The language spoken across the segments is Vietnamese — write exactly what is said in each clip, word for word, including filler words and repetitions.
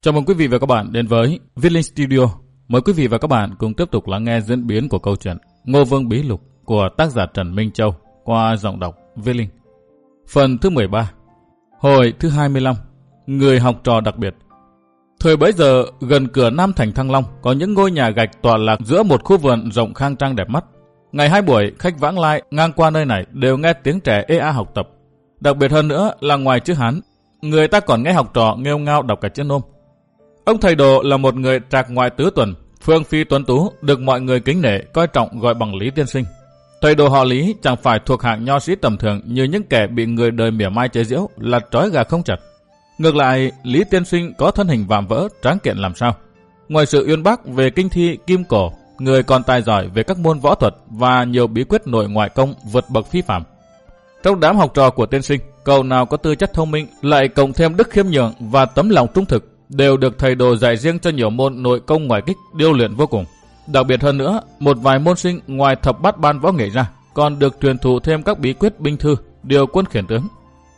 Chào mừng quý vị và các bạn đến với Viết Linh Studio. Mời quý vị và các bạn cùng tiếp tục lắng nghe diễn biến của câu chuyện Ngô Vương Bí Lục của tác giả Trần Minh Châu qua giọng đọc Viết Linh. Phần thứ mười ba. Hồi thứ hai mươi lăm. Người học trò đặc biệt. Thời bấy giờ, gần cửa Nam thành Thăng Long có những ngôi nhà gạch tọa lạc giữa một khu vườn rộng khang trang đẹp mắt. Ngày hai buổi, khách vãng lai ngang qua nơi này đều nghe tiếng trẻ ê a học tập. Đặc biệt hơn nữa là ngoài chữ Hán, người ta còn nghe học trò nghêu ngao đọc cả chữ Nôm. Ông thầy Đồ là một người trạc ngoại tứ tuần, phương phi tuấn tú, được mọi người kính nể, coi trọng gọi bằng Lý Tiên Sinh. Thầy Đồ họ Lý chẳng phải thuộc hạng nho sĩ tầm thường như những kẻ bị người đời mỉa mai chế giễu là trói gà không chặt. Ngược lại, Lý Tiên Sinh có thân hình vạm vỡ, tráng kiện làm sao. Ngoài sự uyên bác về kinh thi kim cổ, người còn tài giỏi về các môn võ thuật và nhiều bí quyết nội ngoại công vượt bậc phi phàm. Trong đám học trò của Tiên Sinh, cậu nào có tư chất thông minh, lại cộng thêm đức khiêm nhường và tấm lòng trung thực, đều được thầy Đồ dạy riêng cho nhiều môn nội công ngoại kích điêu luyện vô cùng. Đặc biệt hơn nữa, một vài môn sinh ngoài thập bát ban võ nghệ ra, còn được truyền thụ thêm các bí quyết binh thư, điều quân khiển tướng.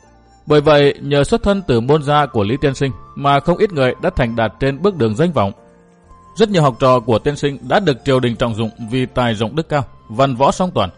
Bởi vậy, nhờ xuất thân từ môn gia của Lý Tiên Sinh mà không ít người đã thành đạt trên bước đường danh vọng. Rất nhiều học trò của Tiên Sinh đã được triều đình trọng dụng vì tài rộng đức cao, văn võ song toàn.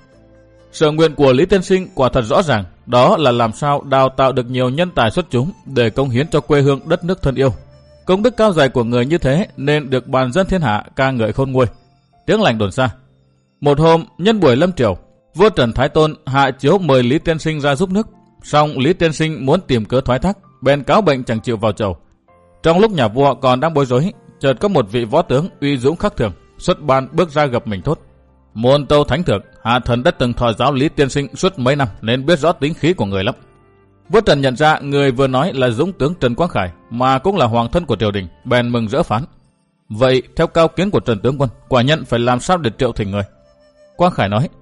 Sở nguyện của Lý Tiên Sinh quả thật rõ ràng, đó là làm sao đào tạo được nhiều nhân tài xuất chúng để cống hiến cho quê hương đất nước thân yêu. Công đức cao dày của người như thế nên được bàn dân thiên hạ ca ngợi khôn nguôi. Tiếng lành đồn xa. Một hôm, nhân buổi lâm triều, vua Trần Thái Tôn hạ chiếu mời Lý Tiên Sinh ra giúp nước. Song Lý Tiên Sinh muốn tìm cớ thoái thác, bèn cáo bệnh chẳng chịu vào chầu. Trong lúc nhà vua còn đang bối rối, chợt có một vị võ tướng uy dũng khắc thường xuất ban bước ra gặp mình thốt: Môn Tâu Thánh Thượng, hạ thần đã từng thọ giáo Lý Tiên Sinh suốt mấy năm nên biết rõ tính khí của người lắm. Vua Trần nhận ra người vừa nói là dũng tướng Trần Quang Khải, mà cũng là hoàng thân của triều đình, bèn mừng rỡ phán: Vậy theo cao kiến của Trần tướng quân, quả nhân phải làm sao để triệu thỉnh người? Quang Khải nói: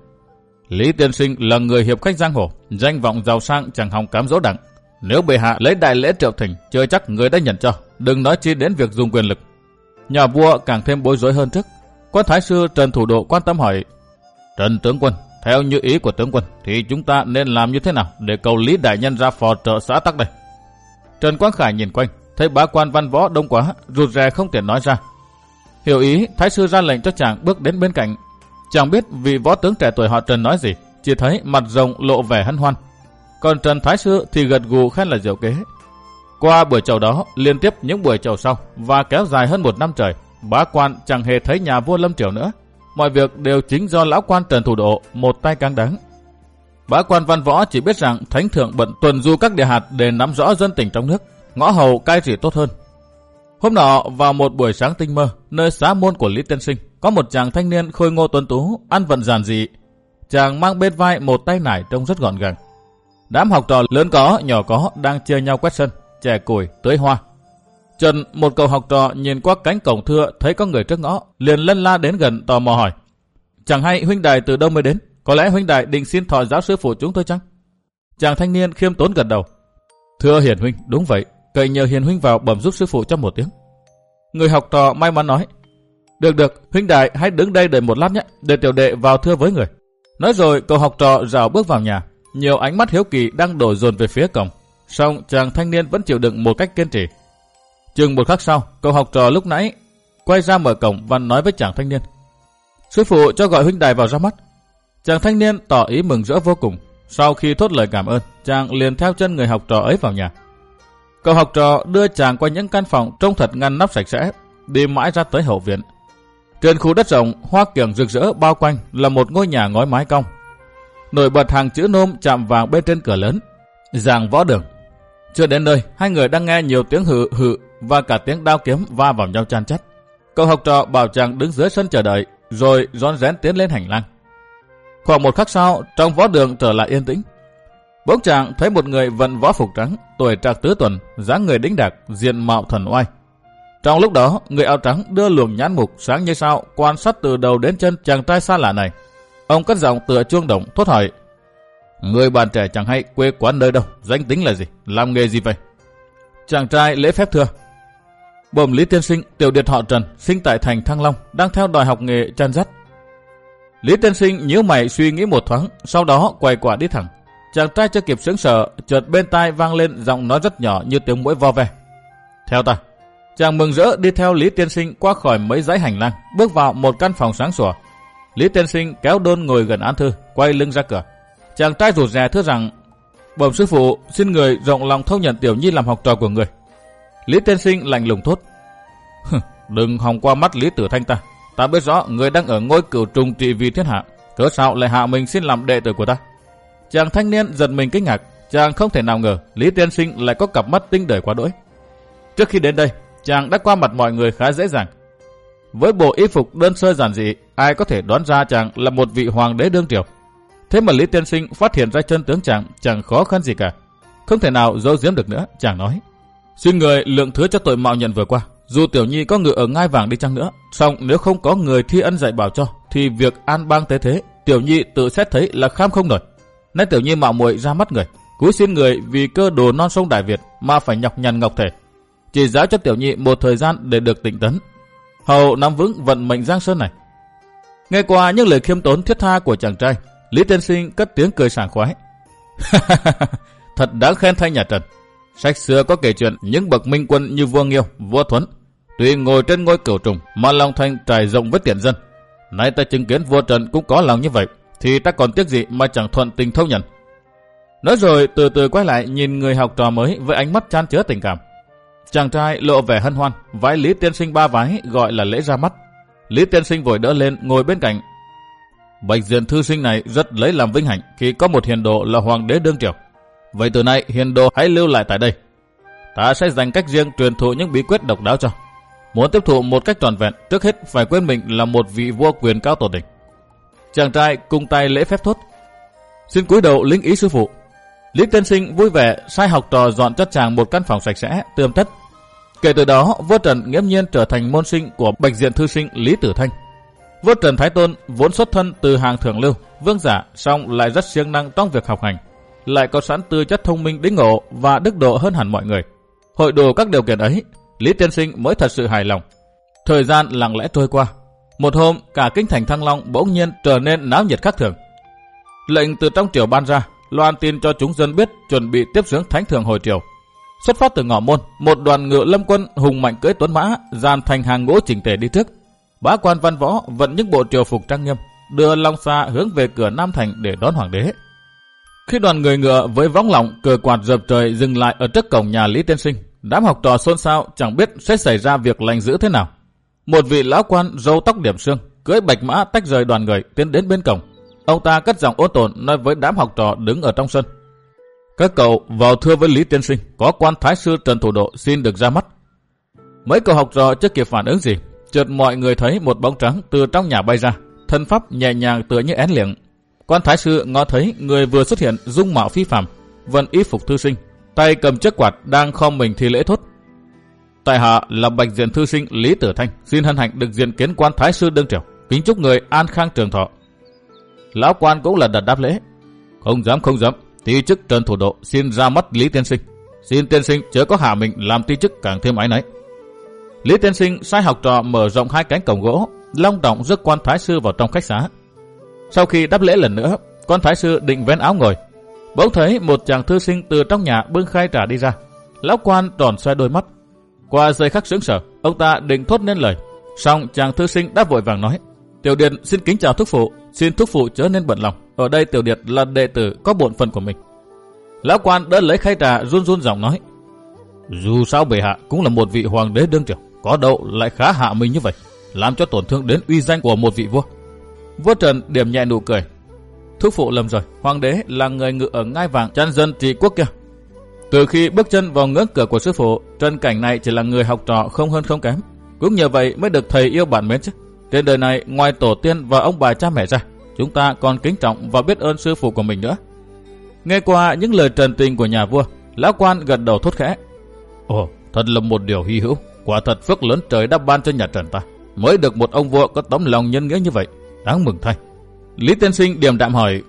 Lý Tiên Sinh là người hiệp khách giang hồ, danh vọng giàu sang chẳng hòng cám dỗ đặng. Nếu bệ hạ lấy đại lễ triệu thỉnh, chưa chắc người đã nhận cho, đừng nói chi đến việc dùng quyền lực. Nhà vua càng thêm bối rối hơn trước. Quan thái sư Trần Thủ Độ quan tâm hỏi: Trần tướng quân, theo như ý của tướng quân thì chúng ta nên làm như thế nào để cầu Lý đại nhân ra phò trợ xã tắc đây? Trần Quang Khải nhìn quanh, thấy bá quan văn võ đông quá, rụt rè không tiện nói ra. Hiểu ý, thái sư ra lệnh cho chàng bước đến bên cạnh. Chẳng biết vị võ tướng trẻ tuổi họ Trần nói gì, chỉ thấy mặt rồng lộ vẻ hân hoan. Còn Trần thái sư thì gật gù khen là diệu kế. Qua buổi chầu đó, liên tiếp những buổi chầu sau và kéo dài hơn một năm trời, bá quan chẳng hề thấy nhà vua lâm triều nữa. Mọi việc đều chính do lão quan Trần Thủ Độ một tay cáng đáng. Bá quan văn võ chỉ biết rằng thánh thượng bận tuần du các địa hạt để nắm rõ dân tình trong nước, ngõ hầu cai trị tốt hơn. Hôm nọ vào một buổi sáng tinh mơ, nơi xá môn của Lý Tiên Sinh, có một chàng thanh niên khôi ngô tuấn tú, ăn vận giản dị. Chàng mang bên vai một tay nải trông rất gọn gàng. Đám học trò lớn có, nhỏ có đang chia nhau quét sân, chè củi, tưới hoa. Trần, một cậu học trò nhìn qua cánh cổng thưa thấy có người trước ngõ, liền lân la đến gần tò mò hỏi: Chẳng hay huynh đài từ đâu mới đến? Có lẽ huynh đài định xin thọ giáo sư phụ chúng tôi chăng? Chàng thanh niên khiêm tốn gật đầu: Thưa hiền huynh, đúng vậy, cậy nhờ hiền huynh vào bẩm giúp sư phụ trong một tiếng. Người học trò may mắn nói: Được được, huynh đài hãy đứng đây đợi một lát nhé, để tiểu đệ vào thưa với người. Nói rồi cậu học trò rảo bước vào nhà. Nhiều ánh mắt hiếu kỳ đang đổ dồn về phía cổng, song chàng thanh niên vẫn chịu đựng một cách kiên trì. Chừng một khắc sau, cậu học trò lúc nãy quay ra mở cổng và nói với chàng thanh niên: Sư phụ cho gọi huynh đài vào ra mắt. Chàng thanh niên tỏ ý mừng rỡ vô cùng. Sau khi thốt lời cảm ơn, chàng liền theo chân người học trò ấy vào nhà. Cậu học trò đưa chàng qua những căn phòng trông thật ngăn nắp sạch sẽ, đi mãi ra tới hậu viện. Trên khu đất rộng, hoa kiểng rực rỡ bao quanh là một ngôi nhà ngói mái cong. Nổi bật hàng chữ Nôm chạm vàng bên trên cửa lớn: Giàng Võ Đường. Chưa đến nơi, hai người đang nghe nhiều tiếng hự hự và cả tiếng đao kiếm va vào nhau chan chát. Cậu học trò bảo chàng đứng dưới sân chờ đợi, rồi rón rén tiến lên hành lang. Khoảng một khắc sau, trong võ đường trở lại yên tĩnh. Bỗng chàng thấy một người vận võ phục trắng, tuổi trạc tứ tuần, dáng người đĩnh đạc, diện mạo thần oai. Trong lúc đó, người áo trắng đưa luồng nhãn mục sáng như sao quan sát từ đầu đến chân chàng trai xa lạ này. Ông cất giọng tựa chuông đồng thốt hỏi: Người bạn trẻ chẳng hay, quê quán nơi đâu, danh tính là gì, làm nghề gì vậy? Chàng trai lễ phép thưa: Bẩm Lý Tiên Sinh, tiểu điệt họ Trần, sinh tại thành Thăng Long, đang theo đòi học nghề chăn dắt. Lý Tiên Sinh nhíu mày suy nghĩ một thoáng, sau đó quay quả đi thẳng. Chàng trai chưa kịp sững sờ, chợt bên tai vang lên giọng nói rất nhỏ như tiếng muỗi vo ve: Theo ta. Chàng mừng rỡ đi theo Lý Tiên Sinh qua khỏi mấy dãy hành lang, bước vào một căn phòng sáng sủa. Lý Tiên Sinh kéo Đôn ngồi gần án thư, quay lưng ra cửa. Chàng trai rụt rè thưa rằng: "Bẩm sư phụ, xin người rộng lòng thâu nhận Tiểu Nhi làm học trò của người." Lý Tiên Sinh lạnh lùng thốt: "Đừng hòng qua mắt Lý Tử Thanh ta. Ta biết rõ người đang ở ngôi cửu trùng trị vì thiên hạ, cớ sao lại hạ mình xin làm đệ tử của ta?" Chàng thanh niên giật mình kinh ngạc, chàng không thể nào ngờ Lý Tiên Sinh lại có cặp mắt tinh đời quá đỗi. Trước khi đến đây, chàng đã qua mặt mọi người khá dễ dàng. Với bộ y phục đơn sơ giản dị, ai có thể đoán ra chàng là một vị hoàng đế đương triều. Thế mà Lý Tiên Sinh phát hiện ra chân tướng chàng chẳng khó khăn gì cả. Không thể nào giấu giếm được nữa, chàng nói: "Xin người lượng thứ cho tội mạo nhận vừa qua. Dù Tiểu Nhi có ngựa ở ngai vàng đi chăng nữa, song nếu không có người thi ân dạy bảo cho, thì việc an bang tế thế, Tiểu Nhi tự xét thấy là kham không nổi. Nay Tiểu Nhi mạo muội ra mắt người, cúi xin người vì cơ đồ non sông Đại Việt mà phải nhọc nhằn ngọc thể, chỉ giáo cho Tiểu Nhi một thời gian để được tịnh tấn, hầu nắm vững vận mệnh giang sơn này." Nghe qua những lời khiêm tốn thiết tha của chàng trai, Lý Tiên Sinh cất tiếng cười sảng khoái: "Thật đáng khen thay nhà Trần. Sách xưa có kể chuyện những bậc minh quân như vua Nghiêu, vua Thuấn, tuy ngồi trên ngôi cửu trùng mà lòng thành trải rộng với tiện dân. Nay ta chứng kiến vua Trần cũng có lòng như vậy, thì ta còn tiếc gì mà chẳng thuận tình thâu nhận." Nói rồi từ từ quay lại nhìn người học trò mới với ánh mắt chan chứa tình cảm. Chàng trai lộ vẻ hân hoan, vái Lý Tiên Sinh ba vái gọi là lễ ra mắt. Lý Tiên Sinh vội đỡ lên ngồi bên cạnh. "Bạch Diện thư sinh này rất lấy làm vinh hạnh khi có một hiền đồ là hoàng đế đương triều. Vậy từ nay hiền đồ hãy lưu lại tại đây. Ta sẽ dành cách riêng truyền thụ những bí quyết độc đáo cho. Muốn tiếp thụ một cách trọn vẹn, trước hết phải quên mình là một vị vua quyền cao tổ đình." Chàng trai cung tay lễ phép thốt: "Xin cúi đầu lính ý sư phụ." Lý Tiên Sinh vui vẻ sai học trò dọn cho chàng một căn phòng sạch sẽ, tươm tất. Kể từ đó, vua Trần nghiễm nhiên trở thành môn sinh của Bạch Diện thư sinh Lý Tử Thanh. Vua Trần Thái Tôn vốn xuất thân từ hàng thượng lưu, vương giả, song lại rất siêng năng trong việc học hành, lại có sẵn tư chất thông minh đĩnh ngộ và đức độ hơn hẳn mọi người. Hội đủ các điều kiện ấy, Lý Tiên Sinh mới thật sự hài lòng. Thời gian lặng lẽ trôi qua. Một hôm, cả kinh thành Thăng Long bỗng nhiên trở nên náo nhiệt khác thường. Lệnh từ trong triều ban ra, loan tin cho chúng dân biết chuẩn bị tiếp dưỡng thánh thường hồi triều. Xuất phát từ Ngọ Môn, một đoàn ngựa lâm quân hùng mạnh cưỡi tuấn mã, dàn thành hàng ngũ chỉnh tề đi trước. Bá quan văn võ vận những bộ triều phục trang nghiêm, đưa long xa hướng về cửa Nam Thành để đón hoàng đế. Khi đoàn người ngựa với võng lọng cờ quạt dập trời dừng lại ở trước cổng nhà Lý Tiên Sinh, đám học trò xôn xao chẳng biết sẽ xảy ra việc lành dữ thế nào. Một vị lão quan râu tóc điểm xương, cưỡi bạch mã tách rời đoàn người tiến đến bên cổng. Ông ta cất giọng ôn tồn nói với đám học trò đứng ở trong sân: "Các cậu vào thưa với Lý Tiên Sinh, có quan thái sư Trần Thủ Độ xin được ra mắt." Mấy cậu học trò chưa kịp phản ứng gì, chợt mọi người thấy một bóng trắng từ trong nhà bay ra, thân pháp nhẹ nhàng tựa như én liệng. Quan thái sư ngó thấy người vừa xuất hiện dung mạo phi phàm, vận y phục thư sinh, tay cầm chiếc quạt đang khom mình thì lễ thốt: "Tại hạ là Bạch Diện thư sinh Lý Tử Thanh, xin hân hạnh được diện kiến quan thái sư đương triều, kính chúc người an khang trường thọ." Lão quan cũng là đặt đáp lễ: "Không dám không dám, ti chức Trần Thủ Độ xin ra mắt Lý Tiên Sinh, xin tiên sinh chớ có hạ mình làm ti chức càng thêm áy náy." Lý Tiên Sinh sai học trò mở rộng hai cánh cổng gỗ, long trọng rước quan thái sư vào trong khách xá. Sau khi đáp lễ lần nữa, quan thái sư định vén áo ngồi, bỗng thấy một chàng thư sinh từ trong nhà bưng khay trà đi ra. Lão quan tròn xoay đôi mắt, qua giây khắc sững sờ, ông ta định thốt nên lời, song chàng thư sinh đã vội vàng nói: "Tiểu điệt xin kính chào thúc phụ, xin thúc phụ chớ nên bận lòng, ở đây tiểu điệt là đệ tử có bổn phận của mình." Lão quan đỡ lấy khay trà run run giọng nói: "Dù sao bệ hạ cũng là một vị hoàng đế đương triều, có đâu lại khá hạ mình như vậy, làm cho tổn thương đến uy danh của một vị vua." Vua Trần điểm nhẹ nụ cười: "Thúc phụ lầm rồi, hoàng đế là người ngự ở ngai vàng chăn dân trị quốc kia." Từ khi bước chân vào ngưỡng cửa của sư phụ, Trần Cảnh này chỉ là người học trò không hơn không kém, cũng nhờ vậy mới được thầy yêu bạn mến chứ. Trên đời này ngoài tổ tiên và ông bà cha mẹ ra, chúng ta còn kính trọng và biết ơn sư phụ của mình nữa. Nghe qua những lời trần tình của nhà vua, lão quan gật đầu thốt khẽ: "Ồ, thật là một điều hy hữu, quả thật phước lớn trời đã ban cho nhà Trần ta, mới được một ông vua có tấm lòng nhân nghĩa như vậy, đáng mừng thay." Lý Tiên Sinh điềm đạm hỏi: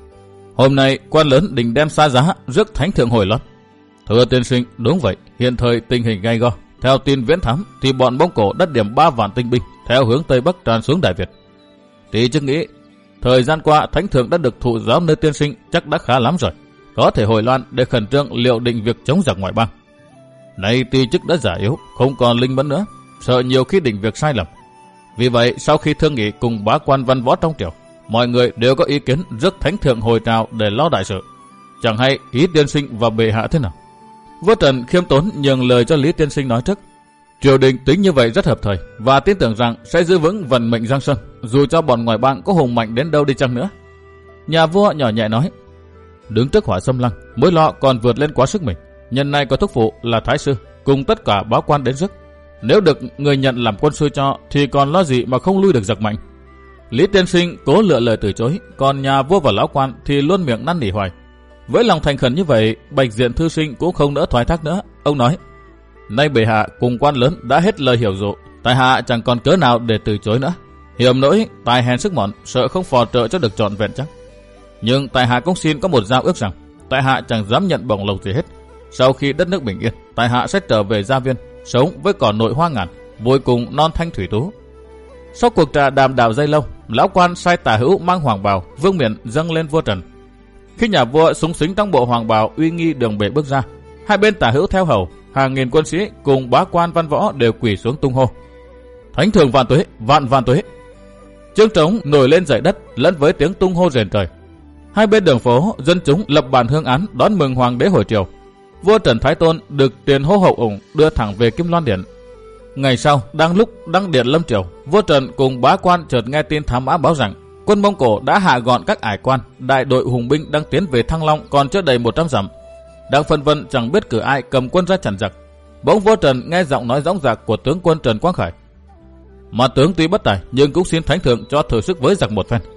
"Hôm nay quan lớn định đem xa giá rước thánh thượng hồi lót?" "Thưa tiên sinh, đúng vậy, hiện thời tình hình gay go. Theo tin viễn thám thì bọn Mông Cổ đã điểm ba vạn tinh binh theo hướng Tây Bắc tràn xuống Đại Việt. Tí chức nghĩ, thời gian qua thánh thượng đã được thụ giáo nơi tiên sinh chắc đã khá lắm rồi, có thể hồi loan để khẩn trương liệu định việc chống giặc ngoại bang." Nay ti chức đã già yếu, không còn linh mẫn nữa, sợ nhiều khi định việc sai lầm. Vì vậy, sau khi thương nghị cùng bá quan văn võ trong triều, mọi người đều có ý kiến rước thánh thượng hồi trào để lo đại sự. Chẳng hay ý tiên sinh và bệ hạ thế nào? Vua Trần khiêm tốn nhường lời cho Lý tiên sinh nói trước. Triều đình tính như vậy rất hợp thời và tin tưởng rằng sẽ giữ vững vận mệnh Giang Sơn, dù cho bọn ngoài bang có hùng mạnh đến đâu đi chăng nữa. Nhà vua nhỏ nhẹ nói: đứng trước hỏa xâm lăng, mối lo còn vượt lên quá sức mình. Nhân này có thúc phụ là thái sư cùng tất cả báo quan đến rước. Nếu được người nhận làm quân sư cho thì còn lo gì mà không lui được giặc mạnh. Lý tiên sinh cố lựa lời từ chối, còn nhà vua và lão quan thì luôn miệng năn nỉ hoài. Với lòng thành khẩn như vậy, Bạch Diện thư sinh cũng không nỡ thoái thác nữa. Ông nói: nay bệ hạ cùng quan lớn đã hết lời hiểu dụ, tại hạ chẳng còn cớ nào để từ chối nữa. Hiểm nỗi tài hèn sức mọn, sợ không phò trợ cho được trọn vẹn chắc. Nhưng tại hạ cũng xin có một giao ước rằng tại hạ chẳng dám nhận bổng lộc gì hết. Sau khi đất nước bình yên, tại hạ sẽ trở về gia viên, sống với cỏ nội hoa ngàn, vui cùng non thanh thủy tú. Sau cuộc trà đàm đạo dây lâu, lão quan sai tả hữu mang hoàng bào vương miện dâng lên vua Trần. Khi nhà vua súng xính trong bộ hoàng bào uy nghi đường bệ bước ra, hai bên tả hữu theo hầu, hàng nghìn quân sĩ cùng bá quan văn võ đều quỳ xuống tung hô: thánh thượng vạn tuế, vạn vạn tuế. Chương trống nổi lên dậy đất lẫn với tiếng tung hô rền trời. Hai bên đường phố, dân chúng lập bàn hương án đón mừng hoàng đế hồi triều. Vua Trần Thái Tôn được tiền hô hậu ủng đưa thẳng về Kim Loan Điện. Ngày sau, đang lúc đăng điện lâm triều, vua Trần cùng bá quan chợt nghe tin thám mã báo rằng quân Mông Cổ đã hạ gọn các ải quan, đại đội hùng binh đang tiến về Thăng Long còn chưa đầy một trăm dặm. Đang phân vân chẳng biết cử ai cầm quân ra chặn giặc. Bỗng vua Trần nghe giọng nói dõng dạc của tướng quân Trần Quang Khải: mà tướng tuy bất tài nhưng cũng xin thánh thượng cho thử sức với giặc một phen.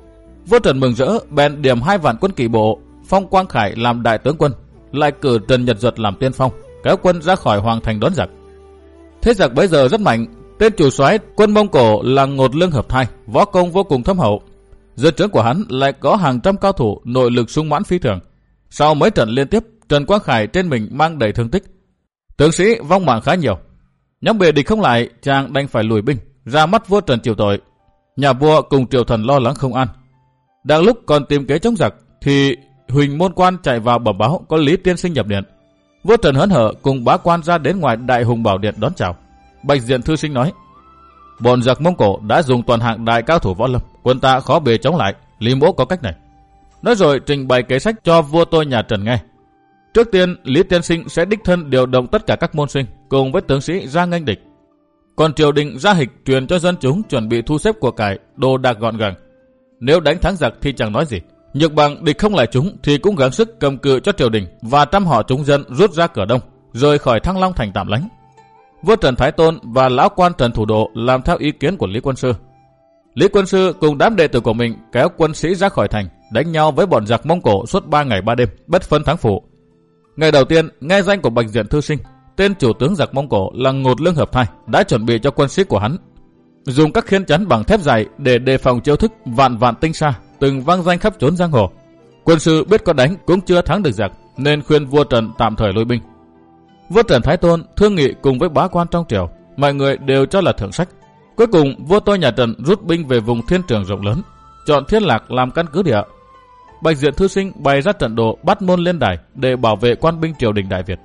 Vua Trần mừng rỡ, bèn điểm hai vạn quân kỵ bộ, phong Quang Khải làm đại tướng quân, lại cử Trần Nhật Duật làm tiên phong, kéo quân ra khỏi hoàng thành đón giặc. Thế giặc bấy giờ rất mạnh. Tên chủ soái quân Mông Cổ là Ngột Lương Hợp Thai, võ công vô cùng thâm hậu. Dưới trướng của hắn lại có hàng trăm cao thủ nội lực sung mãn phi thường. Sau mấy trận liên tiếp, Trần Quang Khải trên mình mang đầy thương tích, tướng sĩ vong mạng khá nhiều. Nhóm bề địch không lại, chàng đành phải lùi binh ra mắt vua Trần chịu tội. Nhà vua cùng triều thần lo lắng không an. Đang lúc còn tìm kế chống giặc thì Huỳnh môn quan chạy vào bẩm báo có Lý tiên sinh nhập điện. Vua Trần hớn hở cùng bá quan ra đến ngoài Đại Hùng Bảo Điện đón chào. Bạch Diện thư sinh nói: bọn giặc Mông Cổ đã dùng toàn hạng đại cao thủ võ lâm, quân ta khó bề chống lại. Lý mỗ có cách này. Nói rồi trình bày kế sách cho vua tôi nhà Trần nghe. Trước tiên, Lý tiên sinh sẽ đích thân điều động tất cả các môn sinh cùng với tướng sĩ ra nghênh địch. Còn triều đình ra hịch truyền cho dân chúng chuẩn bị thu xếp của cải, đồ đạc gọn gàng. Nếu đánh thắng giặc thì chẳng nói gì, nhược bằng địch không lại chúng thì cũng gắng sức cầm cự cho triều đình và trăm họ chúng dân rút ra cửa đông, rời khỏi Thăng Long thành tạm lánh. Vua Trần Thái Tôn và lão quan Trần Thủ Độ làm theo ý kiến của Lý Quân Sư. Lý Quân Sư cùng đám đệ tử của mình kéo quân sĩ ra khỏi thành, đánh nhau với bọn giặc Mông Cổ suốt ba ngày ba đêm, bất phân thắng phụ. Ngày đầu tiên, nghe danh của Bạch Diện thư sinh, tên chủ tướng giặc Mông Cổ là Ngột Lương Hợp Thai đã chuẩn bị cho quân sĩ của hắn dùng các khiên chắn bằng thép dày để đề phòng chiêu thức vạn vạn tinh sa từng vang danh khắp chốn giang hồ. Quân sư biết có đánh cũng chưa thắng được giặc, nên khuyên vua Trần tạm thời lui binh. Vua Trần Thái Tôn thương nghị cùng với bá quan trong triều, mọi người đều cho là thượng sách. Cuối cùng vua tôi nhà Trần rút binh về vùng thiên trường rộng lớn, chọn Thiên Lạc làm căn cứ địa. Bạch Diện thư sinh bày ra trận đồ bắt môn lên đài để bảo vệ quan binh triều đình Đại Việt.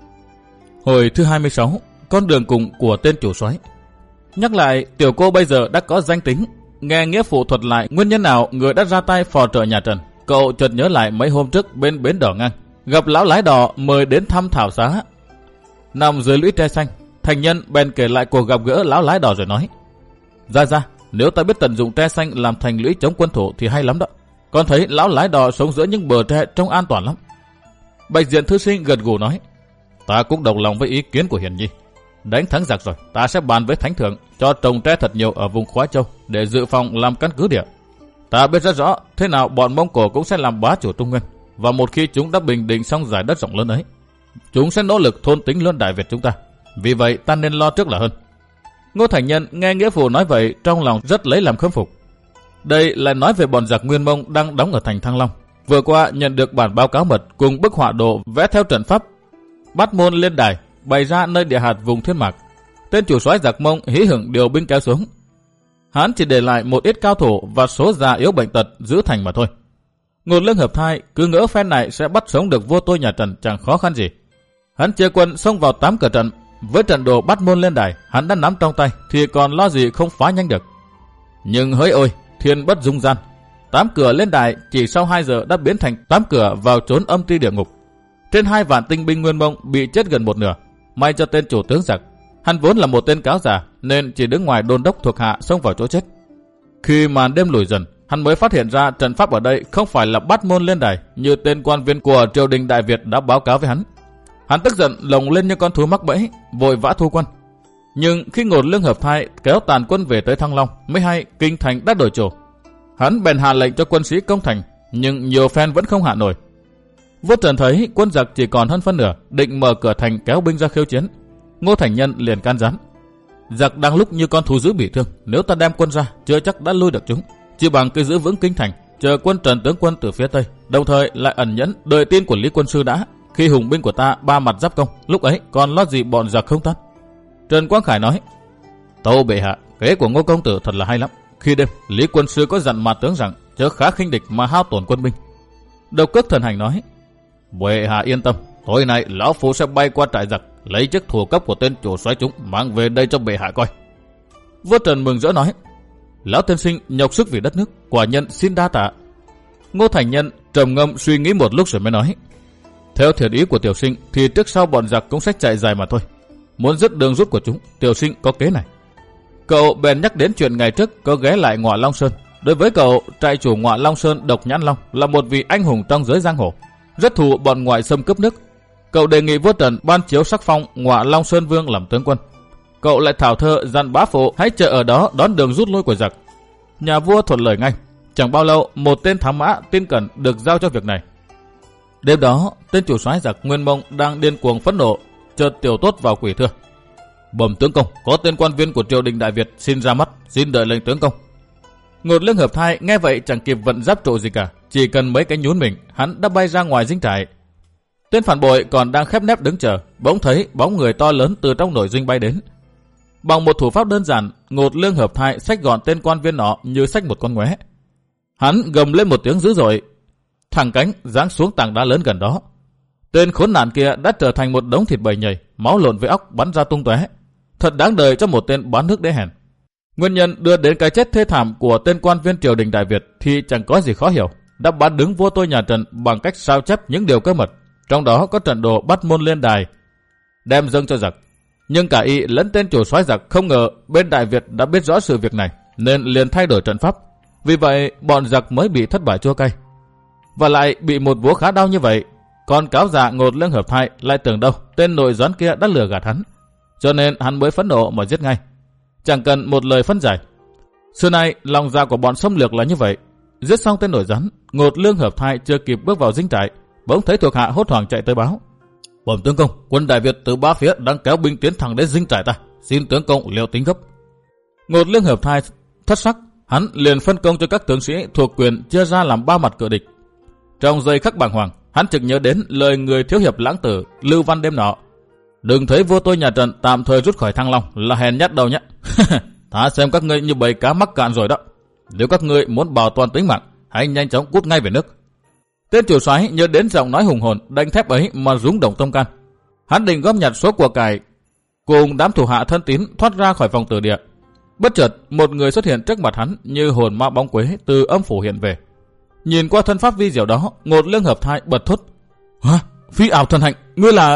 Hồi thứ hai mươi sáu, con đường cùng của tên chủ soái. Nhắc lại, tiểu cô bây giờ đã có danh tính. Nghe nghĩa phụ thuật lại nguyên nhân nào người đã ra tay phò trợ nhà Trần, cậu chợt nhớ lại mấy hôm trước bên bến đỏ ngang gặp lão lái đò mời đến thăm thảo xá. Nằm dưới lũy tre xanh, thành nhân bèn kể lại cuộc gặp gỡ lão lái đò rồi nói: ra ra, nếu ta biết tận dụng tre xanh làm thành lũy chống quân thủ thì hay lắm đó. Con thấy lão lái đò sống giữa những bờ tre trông an toàn lắm. Bạch Diện thư sinh gật gù nói: ta cũng đồng lòng với ý kiến của Hiền Nhi. Đánh thắng giặc rồi, ta sẽ bàn với thánh thượng cho trồng tre thật nhiều ở vùng Khóa Châu để dự phòng làm căn cứ địa. Ta biết rất rõ thế nào bọn Mông Cổ cũng sẽ làm bá chủ Trung Nguyên, và một khi chúng đã bình định xong giải đất rộng lớn ấy, chúng sẽ nỗ lực thôn tính luôn Đại Việt chúng ta. Vì vậy ta nên lo trước là hơn. Ngô Thành Nhân nghe nghĩa phụ nói vậy trong lòng rất lấy làm khâm phục. Đây là nói về bọn giặc Nguyên Mông đang đóng ở thành Thăng Long. Vừa qua nhận được bản báo cáo mật cùng bức họa đồ vẽ theo trận pháp, bắt môn lên đài bày ra nơi địa hạt vùng Thiên Mạc. Tên chủ soái giặc Mông hí hửng điều binh kéo xuống. Hắn chỉ để lại một ít cao thủ và số già yếu bệnh tật giữ thành mà thôi. Ngột Lương Hợp Thai cứ ngỡ phen này sẽ bắt sống được vua tôi nhà Trần chẳng khó khăn gì. Hắn chia quân xông vào tám cửa trận. Với trận đồ bắt môn lên đài, hắn đã nắm trong tay thì còn lo gì không phá nhanh được. Nhưng hỡi ôi, thiên bất dung gian. Tám cửa lên đài chỉ sau hai giờ đã biến thành tám cửa vào chốn âm ti địa ngục. Trên hai vạn tinh binh Nguyên Mông bị chết gần một nửa. May cho tên chủ tướng giặc, hắn vốn là một tên cáo già nên chỉ đứng ngoài đôn đốc thuộc hạ xông vào chỗ chết. Khi màn đêm lùi dần, hắn mới phát hiện ra trận pháp ở đây không phải là bắt môn lên đài như tên quan viên của triều đình Đại Việt đã báo cáo với hắn. Hắn tức giận lồng lên như con thú mắc bẫy, vội vã thu quân. Nhưng khi Ngột Lương Hợp Thai kéo tàn quân về tới Thăng Long, mới hay kinh thành đã đổi chỗ. Hắn bèn hạ lệnh cho quân sĩ công thành, nhưng nhiều phen vẫn không hạ nổi. Vua Trần thấy quân giặc chỉ còn hơn phân nửa, định mở cửa thành kéo binh ra khiêu chiến. Ngô Thành Nhân liền can gián: giặc đang lúc như con thú dữ bị thương, nếu ta đem quân ra, chưa chắc đã lui được chúng. Chỉ bằng cứ giữ vững kinh thành, chờ quân Trần tướng quân từ phía tây, đồng thời lại ẩn nhẫn đợi tin của Lý Quân Sư đã. Khi hùng binh của ta ba mặt giáp công, lúc ấy còn lót gì bọn giặc không tan. Trần Quang Khải nói: tâu bệ hạ, kế của Ngô công tử thật là hay lắm. Khi đêm, Lý Quân Sư có dặn mặt tướng rằng chớ khá khinh địch mà hao tổn quân binh. Độc Cước Thần Hành nói: bệ hạ yên tâm, tối nay lão phu sẽ bay qua trại giặc, lấy chiếc thủ cấp của tên chủ soái chúng mang về đây cho bệ hạ coi. Vua Trần mừng rỡ nói: lão tiên sinh nhọc sức vì đất nước, quả nhân xin đa tạ. Ngô Thành Nhân trầm ngâm suy nghĩ một lúc rồi mới nói: theo thiện ý của tiểu sinh thì trước sau bọn giặc cũng sẽ chạy dài mà thôi. Muốn dứt đường rút của chúng, tiểu sinh có kế này. Cậu bèn nhắc đến chuyện ngày trước có ghé lại Ngọa Long Sơn. Đối với cậu, trại chủ Ngọa Long Sơn Độc Nhãn Long là một vị anh hùng trong giới giang hồ, rất thù bọn ngoại xâm cướp nước. Cậu đề nghị vua Trần ban chiếu sắc phong Ngọa Long Sơn Vương làm tướng quân. Cậu lại thảo thơ dặn bá phụ hãy chờ ở đó đón đường rút lui của giặc. Nhà vua thuận lời ngay. Chẳng bao lâu, một tên thám mã tin cẩn được giao cho việc này. Đêm đó, tên chủ soái giặc Nguyên Mông đang điên cuồng phẫn nộ, chợt Tiểu Tốt vào quỷ thưa: bẩm tướng công, có tên quan viên của triều đình Đại Việt xin ra mắt, xin đợi lệnh tướng công. Ngột Lương Hợp Thai nghe vậy chẳng kịp vận giáp trụ gì cả, chỉ cần mấy cái nhún mình, hắn đã bay ra ngoài dinh trại. Tên phản bội còn đang khép nép đứng chờ, bỗng thấy bóng người to lớn từ trong nội dinh bay đến. Bằng một thủ pháp đơn giản, Ngột Lương Hợp Thai xách gọn tên quan viên nọ như xách một con ngoé. Hắn gầm lên một tiếng dữ dội, thẳng cánh giáng xuống tảng đá lớn gần đó. Tên khốn nạn kia đã trở thành một đống thịt bầy nhầy, máu lộn với óc bắn ra tung tóe. Thật đáng đời cho một tên bán nước đế hèn. Nguyên nhân đưa đến cái chết thê thảm của tên quan viên triều đình Đại Việt thì chẳng có gì khó hiểu. Đã bán đứng vua tôi nhà Trần bằng cách sao chép những điều cơ mật, trong đó có trận đồ bắt môn lên đài, đem dâng cho giặc. Nhưng cả y lẫn tên chủ soái giặc không ngờ bên Đại Việt đã biết rõ sự việc này, nên liền thay đổi trận pháp. Vì vậy bọn giặc mới bị thất bại chua cay. Và lại bị một vố khá đau như vậy, còn cáo già Ngột Lương Hợp Thai lại tưởng đâu tên nội gián kia đã lừa gạt hắn, cho nên hắn mới phẫn nộ mà giết ngay, chẳng cần một lời phân giải. Xưa nay lòng dạ của bọn xâm lược là như vậy. Giết xong tên nội gián, Ngột Lương Hợp Thai chưa kịp bước vào dinh trại, bỗng thấy thuộc hạ hốt hoảng chạy tới báo: bẩm tướng công, quân Đại Việt từ ba phía đang kéo binh tiến thẳng đến dinh trại ta, xin tướng công liệu tính gấp. Ngột Lương Hợp Thai thất sắc, hắn liền phân công cho các tướng sĩ thuộc quyền chia ra làm ba mặt cự địch. Trong giây khắc bàng hoàng, hắn chợt nhớ đến lời người thiếu hiệp lãng tử Lưu Văn đêm nọ: đừng thấy vua tôi nhà Trần tạm thời rút khỏi Thăng Long là hèn nhát đâu nhé. Ta xem các ngươi như bầy cá mắc cạn rồi đó. Nếu các ngươi muốn bảo toàn tính mạng, hãy nhanh chóng cút ngay về nước. Tên chủ soái nhớ đến giọng nói hùng hồn đanh thép ấy mà rúng động tâm can. Hắn định góp nhặt số của cải cùng đám thủ hạ thân tín thoát ra khỏi vòng tử địa. Bất chợt một người xuất hiện trước mặt hắn như hồn ma bóng quế từ âm phủ hiện về. Nhìn qua thân pháp vi diệu đó, Ngột Lương Hợp Thai bật thốt: hả? Phi ảo thần hạnh, ngươi là...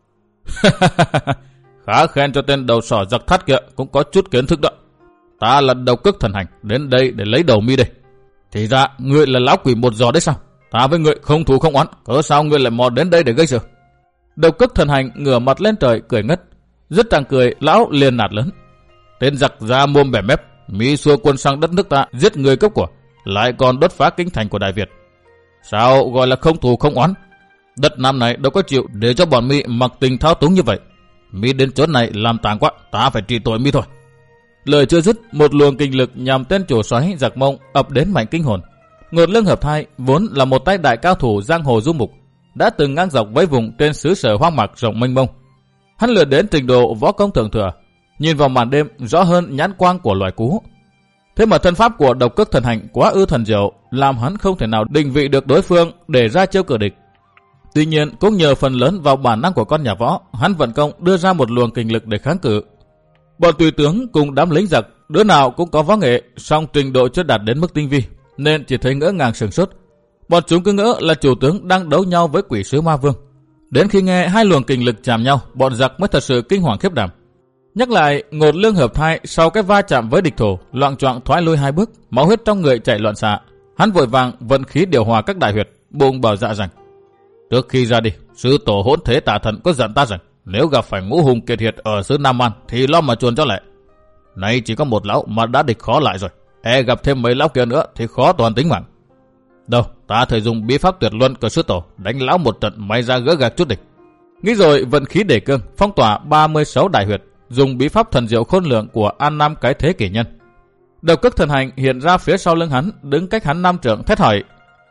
Khá khen cho tên đầu sỏ giặc thắt kia cũng có chút kiến thức đó. Ta là Độc Cước Thần Hành, đến đây để lấy đầu mi đây. Thì ra ngươi là lão quỷ một giò đấy sao? Ta với ngươi không thù không oán, cớ sao ngươi lại mò đến đây để gây sự? Độc Cước Thần Hành ngửa mặt lên trời cười ngất. Rất tràng cười, lão liền nạt lớn: tên giặc ra mồm bẻ mép, mi xua quân sang đất nước ta giết người cướp của, lại còn đốt phá kinh thành của Đại Việt. Sao gọi là không thù không oán? Đất Nam này đâu có chịu để cho bọn mi mặc tình thao túng như vậy. Mi đến chỗ này làm tàng quá, ta phải trị tội mi thôi. Lời chưa dứt, một luồng kinh lực nhằm tên chủ soái giặc Mông ập đến mạnh kinh hồn. Ngột Lương Hợp Thai vốn là một tay đại cao thủ giang hồ du mục, đã từng ngang dọc với vùng trên xứ sở hoang mạc rộng mênh mông. Hắn lừa đến trình độ võ công thượng thừa, nhìn vào màn đêm rõ hơn nhãn quang của loài cú. Thế mà thân pháp của Độc Cước Thần Hành quá ư thần diệu, làm hắn không thể nào định vị được đối phương để ra chiêu cử địch. Tuy nhiên cũng nhờ phần lớn vào bản năng của con nhà võ, hắn vận công đưa ra một luồng kình lực để kháng cự. Bọn tùy tướng cùng đám lính giặc, đứa nào cũng có võ nghệ, song trình độ chưa đạt đến mức tinh vi, nên chỉ thấy ngỡ ngàng sửng sốt. Bọn chúng cứ ngỡ là chủ tướng đang đấu nhau với quỷ sứ ma vương. Đến khi nghe hai luồng kình lực chạm nhau, bọn giặc mới thật sự kinh hoàng khiếp đảm. Nhắc lại, Ngột Lương Hợp Thai sau cái va chạm với địch thổ, loạng choạng thoái lui hai bước, máu huyết trong người chảy loạn xạ. Hắn vội vàng vận khí điều hòa các đại huyệt, bụng bảo dạ rằng: trước khi ra đi, sư tổ Hỗn Thế Tà Thần có dặn ta rằng nếu gặp phải ngũ hùng kiệt hiệt ở xứ Nam An thì lo mà chuồn cho lẹ. Nay chỉ có một lão mà đã địch khó lại rồi, e gặp thêm mấy lão kia nữa thì khó toàn tính mạng. Đâu, ta thể dùng bí pháp tuyệt luân của sư tổ đánh lão một trận may ra gỡ gạc chút địch. Nghĩ rồi vận khí để cương, phong tỏa ba mươi sáu đại huyệt, dùng bí pháp thần diệu khôn lường của An Nam Cái Thế Kỷ Nhân. Độc Cước Thần Hành hiện ra phía sau lưng hắn, đứng cách hắn năm trượng thét hỏi: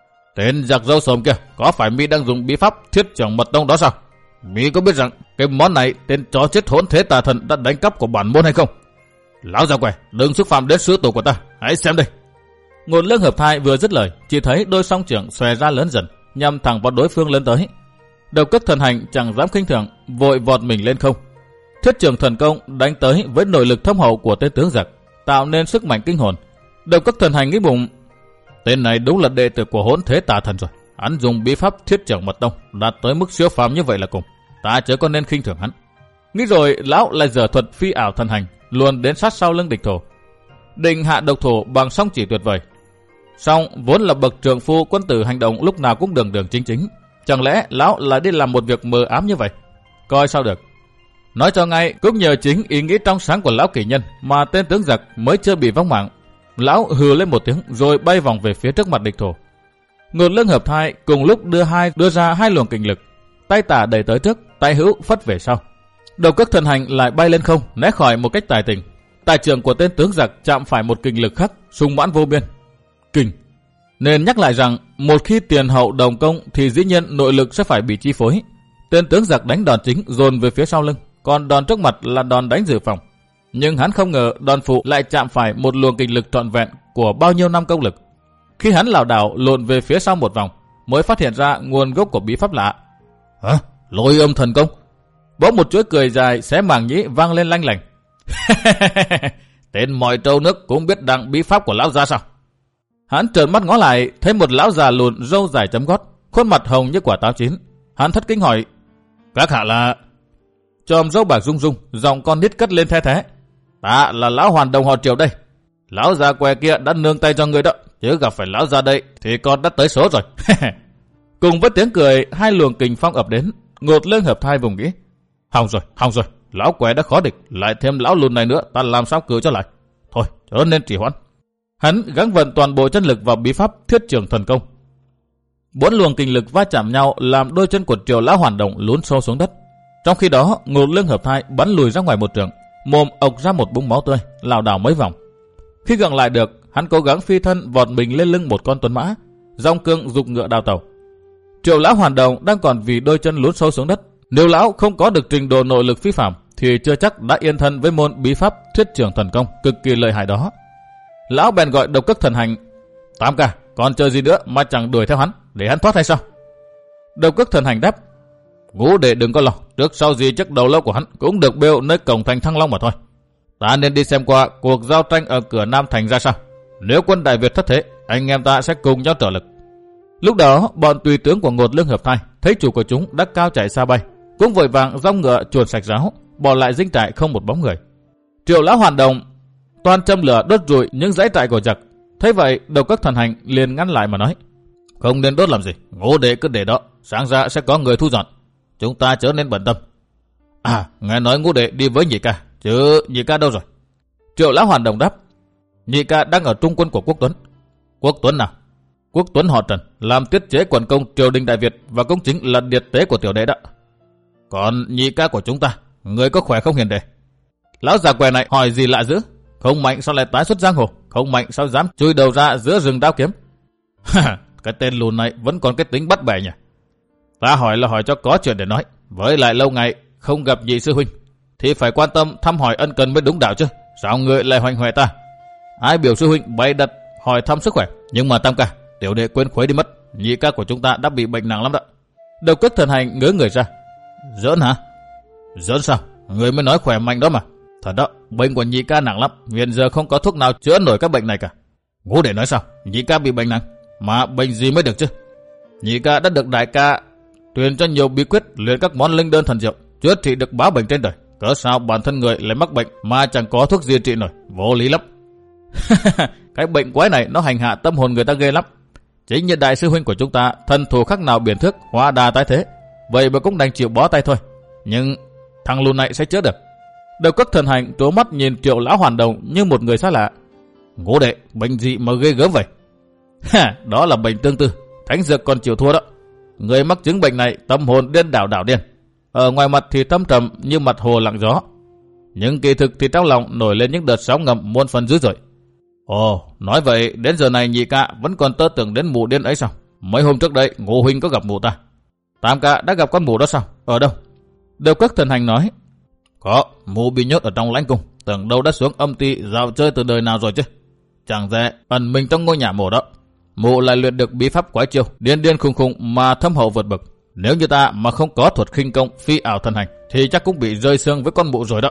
tên giặc râu sồm kia, có phải mi đang dùng bí pháp Thiết Trưởng Mật Tông đó sao? Mi có biết rằng cái món này tên chó chết Hỗn Thế Tà Thần đã đánh cắp của bản môn hay không? Lão già quẻ, đừng xúc phạm đến sư tổ của ta, hãy xem đây. Ngột Lương Hợp Thai vừa dứt lời, chỉ thấy đôi song trưởng xòe ra lớn dần, nhằm thẳng vào đối phương lớn tới. Độc Cước Thần Hành chẳng dám khinh thường, vội vọt mình lên không. Thiết Trưởng Thần Công đánh tới với nội lực thâm hậu của tên tướng giặc, tạo nên sức mạnh kinh hồn. Độc Cước Thần Hành nghĩ bụng: tên này đúng là đệ tử của Hỗn Thế Tà Thần rồi. Hắn dùng bí pháp Thiết Trưởng Mật Tông đạt tới mức siêu phàm như vậy là cùng, ta chớ có nên khinh thường hắn. Nghĩ rồi, lão lại giở thuật phi ảo thần hành, luôn đến sát sau lưng địch thổ, định hạ độc thổ bằng song chỉ tuyệt vời. Song vốn là bậc trượng phu quân tử hành động lúc nào cũng đường đường chính chính, chẳng lẽ lão lại đi làm một việc mờ ám như vậy? Coi sao được. Nói cho ngay, cũng nhờ chính ý nghĩ trong sáng của lão Kỷ Nhân mà tên tướng giặc mới chưa bị vong mạng. Lão hừ lên một tiếng rồi bay vòng về phía trước mặt địch thổ. Ngột Lương Hợp Thai cùng lúc đưa hai đưa ra hai luồng kình lực, tay tả đẩy tới trước, tay hữu phất về sau. Độc Cước Thần Hành lại bay lên không, né khỏi một cách tài tình. Tài trưởng của tên tướng giặc chạm phải một kình lực khác, sung mãn vô biên. Kình. Nên nhắc lại rằng một khi tiền hậu đồng công thì dĩ nhiên nội lực sẽ phải bị chi phối. Tên tướng giặc đánh đòn chính dồn về phía sau lưng, còn đòn trước mặt là đòn đánh dự phòng. Nhưng hắn không ngờ đòn phụ lại chạm phải một luồng kình lực trọn vẹn của bao nhiêu năm công lực. Khi hắn lảo đảo lộn về phía sau một vòng, mới phát hiện ra nguồn gốc của bí pháp lạ. Hả? Lôi âm thần công? Bỗng một chuỗi cười dài xé màng nhĩ vang lên lanh lảnh. Tên mọi trâu nước cũng biết đặng bí pháp của lão già sao? Hắn trợn mắt ngó lại, thấy một lão già lùn râu dài chấm gót, khuôn mặt hồng như quả táo chín. Hắn thất kinh hỏi: các hạ là? Chòm râu bạc rung rung, giọng con nít cất lên the thế: ta là lão Hoàn Đồng họ Triều đây. Lão già què kia đã nương tay cho người đó, chứ gặp phải lão già đây thì con đã tới số rồi. Cùng với tiếng cười, hai luồng kình phong ập đến. Ngột Lương Hợp Thai vùng nghĩ: hỏng rồi, hỏng rồi, lão què đã khó địch, lại thêm lão lùn này nữa, ta làm sao cứu cho lại? Thôi, chớ nên trì hoãn. Hắn gắng vận toàn bộ chân lực vào bí pháp Thiết Trưởng Thần Công. Bốn luồng kình lực va chạm nhau làm đôi chân của Triều lão Hoàn Đồng lún sâu xuống đất. Trong khi đó, Ngột Lương Hợp Thai bắn lùi ra ngoài một trượng, mồm ộc ra một búng máu tươi, lảo đảo mấy vòng. Khi gượng lại được, hắn cố gắng phi thân vọt mình lên lưng một con tuấn mã, dòng cương dục ngựa đào tàu. Triệu lão Hoàn Đồng đang còn vì đôi chân lún sâu xuống đất. Nếu lão không có được trình độ nội lực phi phàm thì chưa chắc đã yên thân với môn bí pháp Thiết Trưởng Thần Công cực kỳ lợi hại đó. Lão bèn gọi Độc Cước Thần Hành: Tám ca, còn chờ gì nữa mà chẳng đuổi theo hắn, để hắn thoát hay sao? Độc Cước Thần Hành đáp: Ngũ đệ đừng có lo, trước sau gì chắc đầu lâu của hắn cũng được bêu nơi cổng thành Thăng Long mà thôi. Ta nên đi xem qua cuộc giao tranh ở cửa Nam thành ra sao. Nếu quân Đại Việt thất thế, anh em ta sẽ cùng nhau trợ lực. Lúc đó, bọn tùy tướng của Ngột Lương Hợp Thai thấy chủ của chúng đã cao chạy xa bay, cũng vội vàng rong ngựa chuồn sạch ráo, bỏ lại dinh trại không một bóng người. Triệu lão Hoàn Đồng toàn châm lửa đốt rụi những dãy trại của giặc. Thấy vậy, Độc Cước Thần Hành liền ngăn lại mà nói: Không nên đốt làm gì, Ngũ đệ cứ để đó, sáng ra sẽ có người thu dọn. Chúng ta chớ nên bận tâm. À, nghe nói Ngũ đệ đi với Nhị ca, chứ Nhị ca đâu rồi? Triệu lão Hoàn Đồng đáp: Nhị ca đang ở trung quân của Quốc Tuấn. Quốc Tuấn nào? Quốc Tuấn họ Trần, làm tiết chế quần công triều đình Đại Việt và cũng chính là điệt tế của tiểu đệ đó. Còn Nhị ca của chúng ta, người có khỏe không hiền đệ? Lão già què này hỏi gì lạ dữ? Không mạnh sao lại tái xuất giang hồ? Không mạnh sao dám chui đầu ra giữa rừng đao kiếm? Cái tên lùn này vẫn còn cái tính bắt bẻ nhỉ? Ta hỏi là hỏi cho có chuyện để nói. Với lại lâu ngày không gặp Nhị sư huynh thì phải quan tâm thăm hỏi ân cần mới đúng đạo chứ. Sao người lại hoành hoẹ ta? Ai biểu sư huynh bày đặt hỏi thăm sức khỏe? Nhưng mà Tam ca, tiểu đệ quên khuấy đi mất. Nhị ca của chúng ta đã bị bệnh nặng lắm đó. Đầu Cất Thần Hành ngớ người ra. Giỡn hả? Giỡn sao? Người mới nói khỏe mạnh đó mà. Thật đó, bệnh của nhị ca nặng lắm, hiện giờ không có thuốc nào chữa nổi các bệnh này cả. Ngũ đệ nói sao? Nhị ca bị bệnh nặng, mà bệnh gì mới được chứ? Nhị ca đã được đại ca truyền cho nhiều bí quyết luyện các món linh đơn thần diệu, chữa trị được bá bệnh trên đời. Cớ sao bản thân người lại mắc bệnh mà chẳng có thuốc gì trị nổi? Vô lý lắm. Cái bệnh quái này nó hành hạ tâm hồn người ta ghê lắm. Chính như đại sư huynh của chúng ta, thân thù khác nào biển thước, hóa đà tái thế, vậy mà cũng đành chịu bó tay thôi. Nhưng thằng lùn này sẽ chữa được. Đầu Cất Thần Hành trố mắt nhìn Triệu lão hoàn đồng như một người xa lạ. Ngũ đệ, bệnh gì mà ghê gớm vậy? Ha, đó là bệnh tương tư, thánh dược còn chịu thua đó. Người mắc chứng bệnh này tâm hồn điên đảo đảo điên. Ở ngoài mặt thì thâm trầm như mặt hồ lặng gió, nhưng kỳ thực thì trong lòng nổi lên những đợt sóng ngầm muôn phần dữ dội. Ồ, nói vậy đến giờ này nhị ca vẫn còn tơ tưởng đến mụ điên ấy sao? Mấy hôm trước đây Ngũ huynh có gặp mụ ta. Tam ca đã gặp con mụ đó sao? Ở đâu? Đầu Cất Thần Hành nói. Có, mụ bị nhốt ở trong lãnh cung, tưởng đâu đã xuống âm ty dạo chơi từ đời nào rồi chứ. Chẳng dè ẩn mình trong ngôi nhà mộ đó. Mụ lại luyện được bí pháp quái chiêu, điên điên khùng khùng mà thâm hậu vượt bậc. Nếu như ta mà không có thuật khinh công phi ảo thần hành thì chắc cũng bị rơi xương với con mụ rồi đó.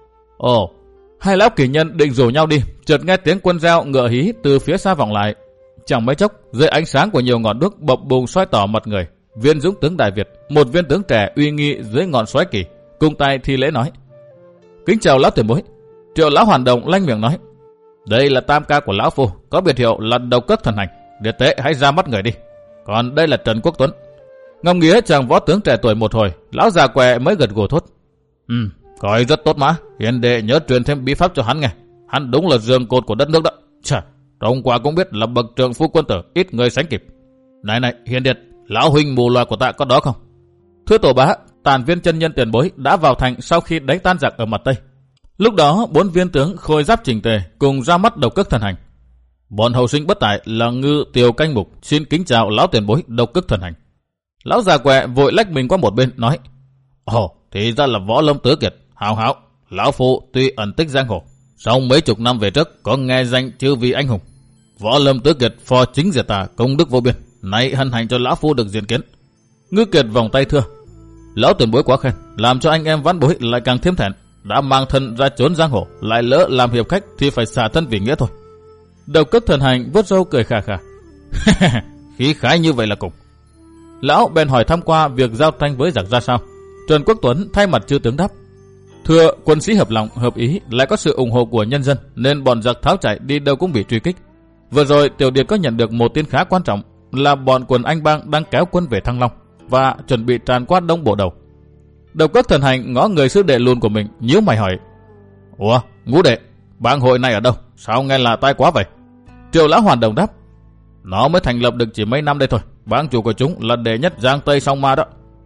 Ồ, hai lão kỷ nhân định rủ nhau đi, chợt nghe tiếng quân dao ngựa hí từ phía xa vọng lại. Chẳng mấy chốc, dưới ánh sáng của nhiều ngọn đuốc bập bùng soi tỏ mặt người, viên dũng tướng Đại Việt, một viên tướng trẻ uy nghi dưới ngọn xoáy kỳ, cung tay thi lễ nói: Kính chào lão tiền bối. Triệu lão hoàn đồng lanh miệng nói: Đây là tam ca của lão phu, có biệt hiệu là Đầu Cất Thần Hành. Điệt tế hãy ra mắt người đi. Còn đây là Trần Quốc Tuấn. Ngâm nghĩa chàng võ tướng trẻ tuổi một hồi, lão già què mới gật gù thốt: Ừ, coi rất tốt mà. Hiền đệ nhớ truyền thêm bí pháp cho hắn nghe. Hắn đúng là giường cột của đất nước đó. Chà, trông qua cũng biết là bậc trượng phu quân tử, ít người sánh kịp. Này này, Hiền điệt, lão huynh mù loà của ta có đó không? Thưa tổ bá, tàn viên chân nhân tiền bối đã vào thành sau khi đánh tan giặc ở mặt Tây. Lúc đó bốn viên tướng khôi giáp chỉnh tề cùng ra mắt Đầu Cất Thần Hành. Bọn hậu sinh bất tài là Ngư Tiều Canh Mục xin kính chào lão tiền bối Đầu Cất Thần Hành. Lão già què vội lách mình qua một bên nói: Ồ, thì ra là Võ Lâm Tứ Kiệt. Hảo hảo, lão phu tuy ẩn tích giang hồ, song mấy chục năm về trước có nghe danh chư vị anh hùng. Võ Lâm Tứ Kiệt phò chính diệt tà, công đức vô biên, nay hân hạnh cho lão phu được diện kiến. Ngư Kiệt vòng tay thưa: Lão tiền bối quá khen, làm cho anh em vãn bối lại càng thêm thẹn. Đã mang thân ra trốn giang hồ, lại lỡ làm hiệp khách thì phải xả thân vì nghĩa thôi. Đầu Cất Thần Hành vuốt râu cười khà khà: Khí khái như vậy là cùng. Lão bèn hỏi thăm qua việc giao tranh với giặc ra sao. Trần Quốc Tuấn thay mặt chư tướng đáp: Thưa quân sĩ hợp lòng hợp ý, lại có sự ủng hộ của nhân dân nên bọn giặc tháo chạy đi đâu cũng bị truy kích. Vừa rồi Tiểu Điệt có nhận được một tin khá quan trọng là bọn quần Anh Bang đang kéo quân về Thăng Long và chuẩn bị tràn qua Đông Bộ Đầu. Đầu Cất Thần Hành ngó người sư đệ lùn của mình, nhíu mày hỏi: Ủa, Ngũ đệ, bang hội này ở đâu? Sao nghe là tai quá vậy? Triệu lão hoàn đồng đáp: Nó mới thành lập được chỉ mấy năm đây thôi. Bang chủ của chúng là đệ nhất Giang Tây Song Ma đó.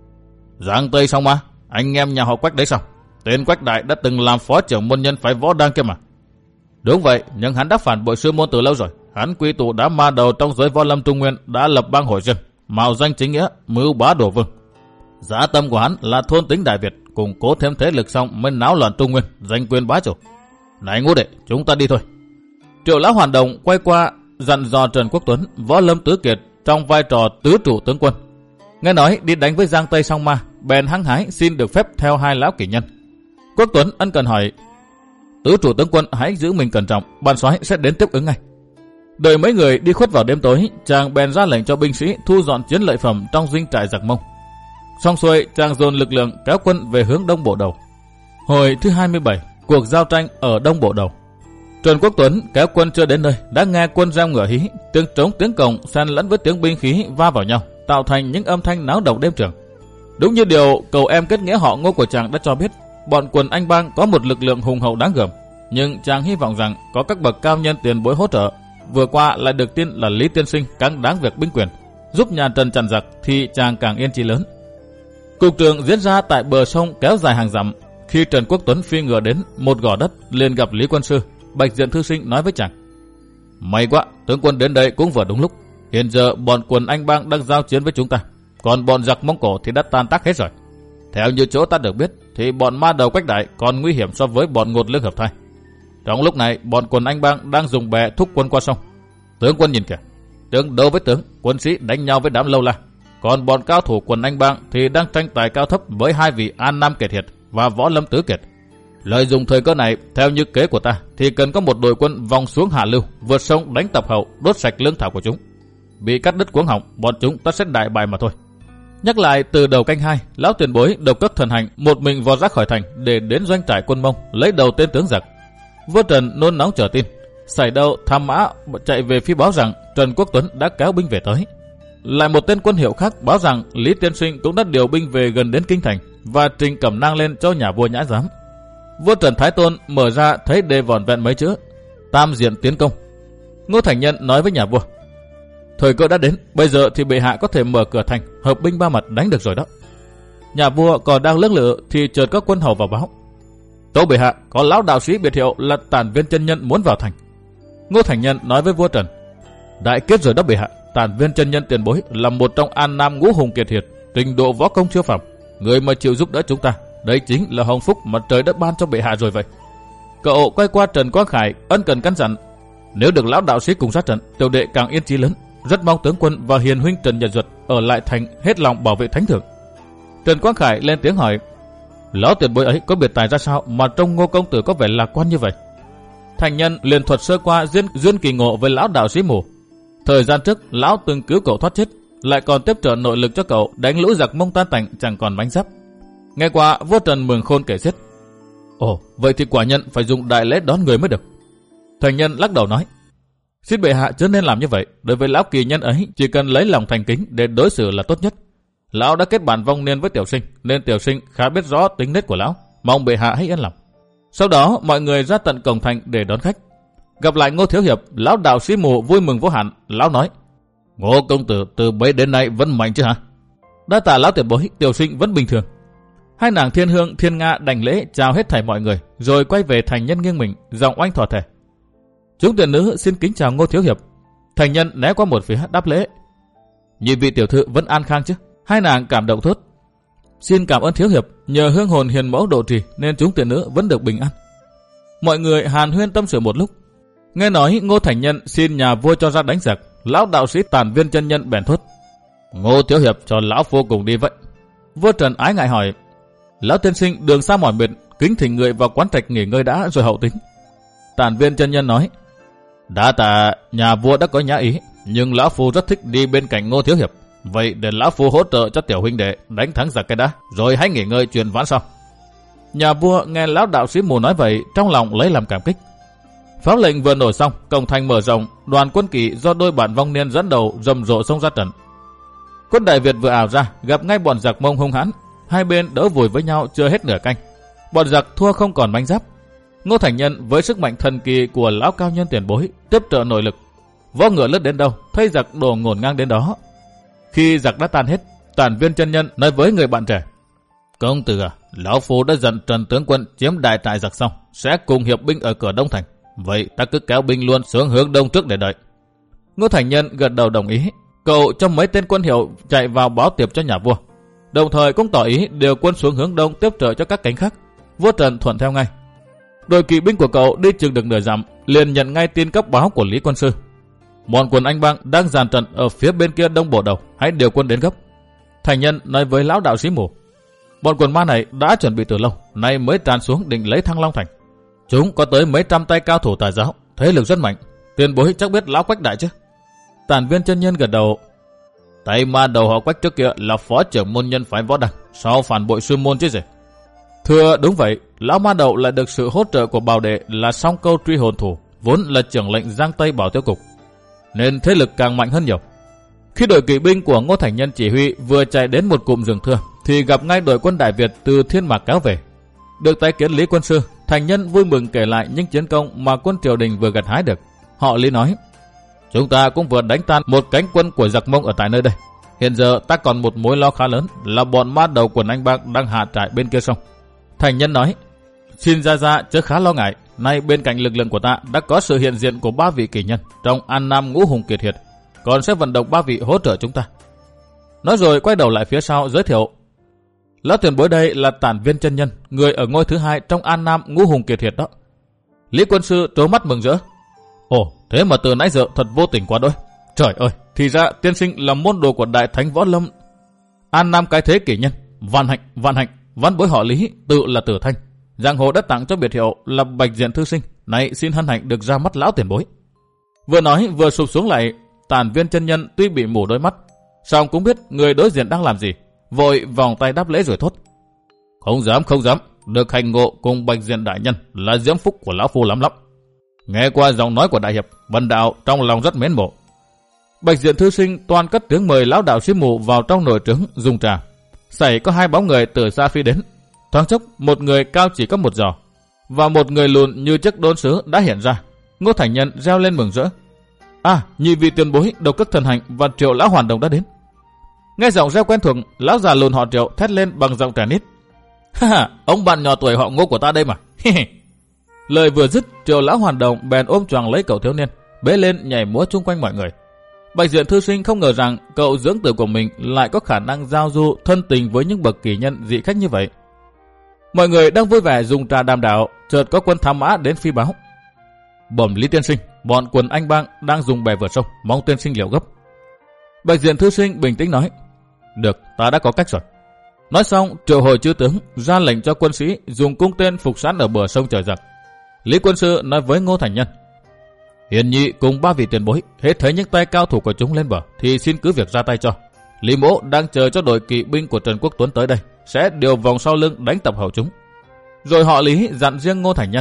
Giang Tây Song Ma? Anh em nhà họ Quách đấy sao? Tên Quách Đại đã từng làm phó trưởng môn nhân phái Võ Đăng kia mà. Đúng vậy, nhưng hắn đã phản bội sư môn từ lâu rồi. Hắn quy tụ đám ma đầu trong giới võ lâm Trung Nguyên, đã lập bang hội riêng, mạo danh chính nghĩa, mưu bá đổ vương. Giá tâm của hắn là thôn tính Đại Việt, củng cố thêm thế lực xong mới náo loạn Trung Nguyên, giành quyền bá chủ. Này Ngũ đệ, chúng ta đi thôi. Triệu lão hoàn đồng quay qua dặn dò Trần Quốc Tuấn, Võ Lâm Tứ Kiệt trong vai trò tứ trụ tướng quân. Nghe nói đi đánh với Giang Tây Song Ma, bèn hăng hái xin được phép theo hai lão kỷ nhân. Quốc Tuấn ân cần hỏi: Tứ trụ tướng quân hãy giữ mình cẩn trọng, ban soái sẽ đến tiếp ứng ngay. Đợi mấy người đi khuất vào đêm tối, chàng bèn ra lệnh cho binh sĩ thu dọn chiến lợi phẩm trong dinh trại giặc Mông. Xong xuôi, chàng dồn lực lượng kéo quân về hướng Đông Bộ Đầu. Hồi thứ hai mươi bảy, cuộc giao tranh ở Đông Bộ Đầu. Trần Quốc Tuấn kéo quân chưa đến nơi đã nghe quân reo ngựa hí, tiếng trống tiếng cồng xen lẫn với tiếng binh khí va vào nhau, tạo thành những âm thanh náo động đêm trường. Đúng như điều cậu em kết nghĩa họ Ngô của chàng đã cho biết, bọn quần Anh Bang có một lực lượng hùng hậu đáng gờm, nhưng chàng hy vọng rằng có các bậc cao nhân tiền bối hỗ trợ. Vừa qua lại được tin là Lý tiên sinh cáng đáng việc binh quyền, giúp nhà Trần chặn giặc thì chàng càng yên chí lớn. Cuộc trường diễn ra tại bờ sông kéo dài hàng dặm. Khi Trần Quốc Tuấn phi ngựa đến một gò đất, liền gặp Lý Quân Sư. Bạch Diện thư sinh nói với chàng: May quá, tướng quân đến đây cũng vừa đúng lúc. Hiện giờ bọn quần Anh Bang đang giao chiến với chúng ta, còn bọn giặc Mông Cổ thì đã tan tác hết rồi. Theo như chỗ ta được biết thì bọn ma đầu Quách Đại còn nguy hiểm so với bọn Ngột Lương Hợp Thai. Trong lúc này bọn quần Anh Bang đang dùng bè thúc quân qua sông. Tướng quân nhìn kìa, tướng đấu với tướng, quân sĩ đánh nhau với đám lâu la. Còn bọn cao thủ quần anh bang thì đang tranh tài cao thấp với hai vị An Nam Kiệt Hiệt và Võ Lâm Tứ Kiệt. Lợi dụng thời cơ này, theo như kế của ta, thì cần có một đội quân vòng xuống hạ lưu, vượt sông đánh tập hậu, đốt sạch lương thảo của chúng. Bị cắt đứt cuống họng, bọn chúng ta sẽ đại bại mà thôi. Nhắc lại từ đầu canh hai, lão tiền bối Độc Cất Thần Hành một mình vọt ra khỏi thành để đến doanh trại quân Mông lấy đầu tên tướng giặc. Vua Trần nôn nóng chờ tin, xảy đâu tham mã chạy về phía báo rằng Trần Quốc Tuấn đã kéo binh về tới. Lại một tên quân hiệu khác báo rằng Lý Tiên Sinh cũng đã điều binh về gần đến kinh thành và trình cẩm nang lên cho nhà vua nhã giám. Vua Trần Thái Tôn mở ra thấy đề vỏn vẹn mấy chữ tam diện tiến công. Ngô Thành Nhân nói với nhà vua: thời cơ đã đến, bây giờ thì bệ hạ có thể mở cửa thành, hợp binh ba mặt đánh được rồi đó. Nhà vua còn đang lưỡng lự thì chợt có quân hầu vào báo: tâu bệ hạ, có lão đạo sĩ biệt hiệu là Tản Viên Chân Nhân muốn vào thành. Ngô Thành Nhân nói với vua Trần: đại kết rồi đó bệ hạ. Tản Viên Chân Nhân tiền bối là một trong An Nam ngũ hùng kiệt hiệt, trình độ võ công siêu phàm, người mà chịu giúp đỡ chúng ta, đây chính là hồng phúc mà trời đất ban cho bệ hạ rồi vậy. Cậu quay qua Trần Quang Khải ân cần căn dặn: nếu được lão đạo sĩ cùng sát trận, tiểu đệ càng yên chí lớn, rất mong tướng quân và hiền huynh Trần Nhật Duật ở lại thành hết lòng bảo vệ thánh thượng. Trần Quang Khải lên tiếng hỏi: lão tiền bối ấy có biệt tài ra sao mà trông Ngô công tử có vẻ lạc quan như vậy? Thành Nhân liền thuật sơ qua duyên, duyên kỳ ngộ với lão đạo sĩ mù. Thời gian trước lão từng cứu cậu thoát chết, lại còn tiếp trợ nội lực cho cậu đánh lũ giặc Mông tan tành chẳng còn mánh giáp. Nghe qua vua Trần mừng khôn kể xiết: ồ, vậy thì quả nhân phải dùng đại lễ đón người mới được. Thành Nhân lắc đầu nói: xin bệ hạ chớ nên làm như vậy. Đối với lão kỳ nhân ấy, chỉ cần lấy lòng thành kính để đối xử là tốt nhất. Lão đã kết bạn vong niên với tiểu sinh, nên tiểu sinh khá biết rõ tính nết của lão, mong bệ hạ hãy yên lòng. Sau đó mọi người ra tận cổng thành để đón khách. Gặp lại Ngô Thiếu Hiệp, lão đạo sĩ mù vui mừng vô hạn. Lão nói: Ngô công tử từ bấy đến nay vẫn mạnh chứ hả? Đa tạ lão tiền bối, tiểu sinh vẫn bình thường. Hai nàng Thiên Hương, Thiên Nga đành lễ chào hết thảy mọi người, rồi quay về Thành Nhân nghiêng mình, giọng oanh thỏa thể: chúng tiền nữ xin kính chào Ngô Thiếu Hiệp. Thành Nhân né qua một phía đáp lễ: nhị vị tiểu thư vẫn an khang chứ? Hai nàng cảm động thốt: xin cảm ơn Thiếu Hiệp, nhờ hương hồn hiền mẫu độ trì nên chúng tiền nữ vẫn được bình an. Mọi người hàn huyên tâm sự một lúc. Nghe nói Ngô Thành Nhân xin nhà vua cho ra đánh giặc, lão đạo sĩ Tản Viên Chân Nhân bèn thốt: Ngô Thiếu Hiệp cho lão phu cùng đi vậy. Vua Trần ái ngại hỏi: lão tiên sinh đường xa mỏi mệt, kính thỉnh người vào quán trạch nghỉ ngơi đã rồi hậu tính. Tản Viên Chân Nhân nói: đã tạ nhà vua đã có nhã ý, nhưng lão phu rất thích đi bên cạnh Ngô Thiếu Hiệp, vậy để lão phu hỗ trợ cho tiểu huynh đệ đánh thắng giặc cái đã, rồi hãy nghỉ ngơi chuyện vãn sau. Nhà vua nghe lão đạo sĩ mù nói vậy, trong lòng lấy làm cảm kích. Pháo lệnh vừa nổi xong, cổng thành mở rộng, đoàn quân kỵ do đôi bạn vong niên dẫn đầu rầm rộ xông ra trận. Quân Đại Việt vừa ảo ra, gặp ngay bọn giặc Mông hung hãn, hai bên đỡ vùi với nhau chưa hết nửa canh. Bọn giặc thua không còn manh giáp. Ngô Thành Nhân với sức mạnh thần kỳ của lão cao nhân tiền bối tiếp trợ nội lực, võ ngựa lướt đến đâu, thấy giặc đổ ngổn ngang đến đó. Khi giặc đã tan hết, Tản Viên Chân Nhân nói với người bạn trẻ: công tử à, lão phu đã dặn Trần tướng quân chiếm đại trại giặc xong sẽ cùng hiệp binh ở cửa Đông thành, vậy ta cứ kéo binh luôn xuống hướng đông trước để đợi. Ngô Thành Nhân gật đầu đồng ý. Cậu cho mấy tên quân hiệu chạy vào báo tiệp cho nhà vua, đồng thời cũng tỏ ý điều quân xuống hướng đông tiếp trợ cho các cánh khác. Vua Trần thuận theo ngay. Đội kỵ binh của cậu đi chừng được nửa dặm, liền nhận ngay tin cấp báo của Lý Quân Sư: bọn quân Anh Bang đang dàn trận ở phía bên kia đông bộ đầu, hãy điều quân đến gấp. Thành Nhân nói với lão đạo sĩ mù: bọn quần ma này đã chuẩn bị từ lâu, nay mới tràn xuống định lấy Thăng Long thành. Chúng có tới mấy trăm tay cao thủ tà giáo, thế lực rất mạnh. Tiền bối chắc biết lão Quách Đại chứ? Tản Viên Chân Nhân gật đầu: tay ma đầu họ Quách trước kia là phó trưởng môn nhân phái Võ Đăng, sao phản bội sư môn chứ gì? Thưa đúng vậy, lão ma đầu lại được sự hỗ trợ của Bảo Đệ là Song Câu Truy Hồn Thủ, vốn là trưởng lệnh Giang Tây Bảo Tiêu Cục, nên thế lực càng mạnh hơn nhiều. Khi đội kỵ binh của Ngô Thành Nhân chỉ huy vừa chạy đến một cụm rừng thưa, thì gặp ngay đội quân Đại Việt từ Thiên Mạc kéo về. Được tái kiến Lý Quân Sư, Thành Nhân vui mừng kể lại những chiến công mà quân triều đình vừa gặt hái được. Họ Lý nói: chúng ta cũng vừa đánh tan một cánh quân của giặc Mông ở tại nơi đây. Hiện giờ ta còn một mối lo khá lớn là bọn ma đầu quần Anh Bang đang hạ trại bên kia sông. Thành Nhân nói: xin ra ra chớ khá lo ngại, nay bên cạnh lực lượng của ta đã có sự hiện diện của ba vị kỳ nhân trong An Nam ngũ hùng kiệt hiệt, còn sẽ vận động ba vị hỗ trợ chúng ta. Nói rồi quay đầu lại phía sau giới thiệu: lão tiền bối đây là Tản Viên Chân Nhân, người ở ngôi thứ hai trong An Nam ngũ hùng kiệt hiệt đó. Lý Quân Sư trố mắt mừng rỡ: ồ, thế mà từ nãy giờ thật vô tình quá đôi. Trời ơi, thì ra tiên sinh là môn đồ của Đại Thánh Võ Lâm, An Nam cái thế kỷ nhân, vạn hạnh, vạn hạnh, văn bối họ Lý, tự là Tử Thanh. Giang hồ đã tặng cho biệt hiệu là Bạch Diện thư sinh, nay xin hân hạnh được ra mắt lão tiền bối. Vừa nói vừa sụp xuống lại. Tản Viên chân nhân tuy bị mù đôi mắt, song cũng biết người đối diện đang làm gì, vội vòng tay đáp lễ rồi thốt: Không dám, không dám, được hành ngộ cùng Bạch Diện đại nhân là diễm phúc của lão phu lắm lắm. Nghe qua giọng nói của đại hiệp, bần đạo trong lòng rất mến mộ. Bạch Diện thư sinh toan cất tiếng mời lão đạo sĩ mù vào trong nồi trứng dùng trà. Xảy có hai bóng người từ xa phi đến. Thoáng chốc, một người cao chỉ có một giò và một người lùn như chiếc đôn sứ đã hiện ra. Ngô Thành Nhân reo lên mừng rỡ: À, nhị vị tiền bối Độc Cước Thần Hành và Triệu lão hoàn đồng đã đến. Nghe giọng reo quen thuộc, lão già lùn họ Triệu thét lên bằng giọng trẻ nít: Ha ha, ông bạn nhỏ tuổi họ Ngô của ta đây mà. Lời vừa dứt, Triệu lão hoàn đồng bèn ôm choàng lấy cậu thiếu niên, bế lên nhảy múa chung quanh mọi người. Bạch Diện thư sinh không ngờ rằng cậu dưỡng tử của mình lại có khả năng giao du thân tình với những bậc kỳ nhân dị khách như vậy. Mọi người đang vui vẻ dùng trà đàm đạo, chợt có quân thám mã đến phi báo: Bẩm Lý tiên sinh, bọn quần anh bang đang dùng bè vượt sông, mong tiên sinh liệu gấp. Bạch Diện thư sinh bình tĩnh nói: Được, ta đã có cách rồi. Nói xong, triệu hồi chư tướng ra lệnh cho quân sĩ dùng cung tên phục sẵn ở bờ sông chờ giặc. Lý quân sư nói với Ngô Thành Nhân: Hiền nhị cùng ba vị tiền bối, hết thấy những tay cao thủ của chúng lên bờ thì xin cứ việc ra tay cho. Lý mỗ đang chờ cho đội kỵ binh của Trần Quốc Tuấn tới đây, sẽ điều vòng sau lưng đánh tập hậu chúng. Rồi họ Lý dặn riêng Ngô Thành Nhân: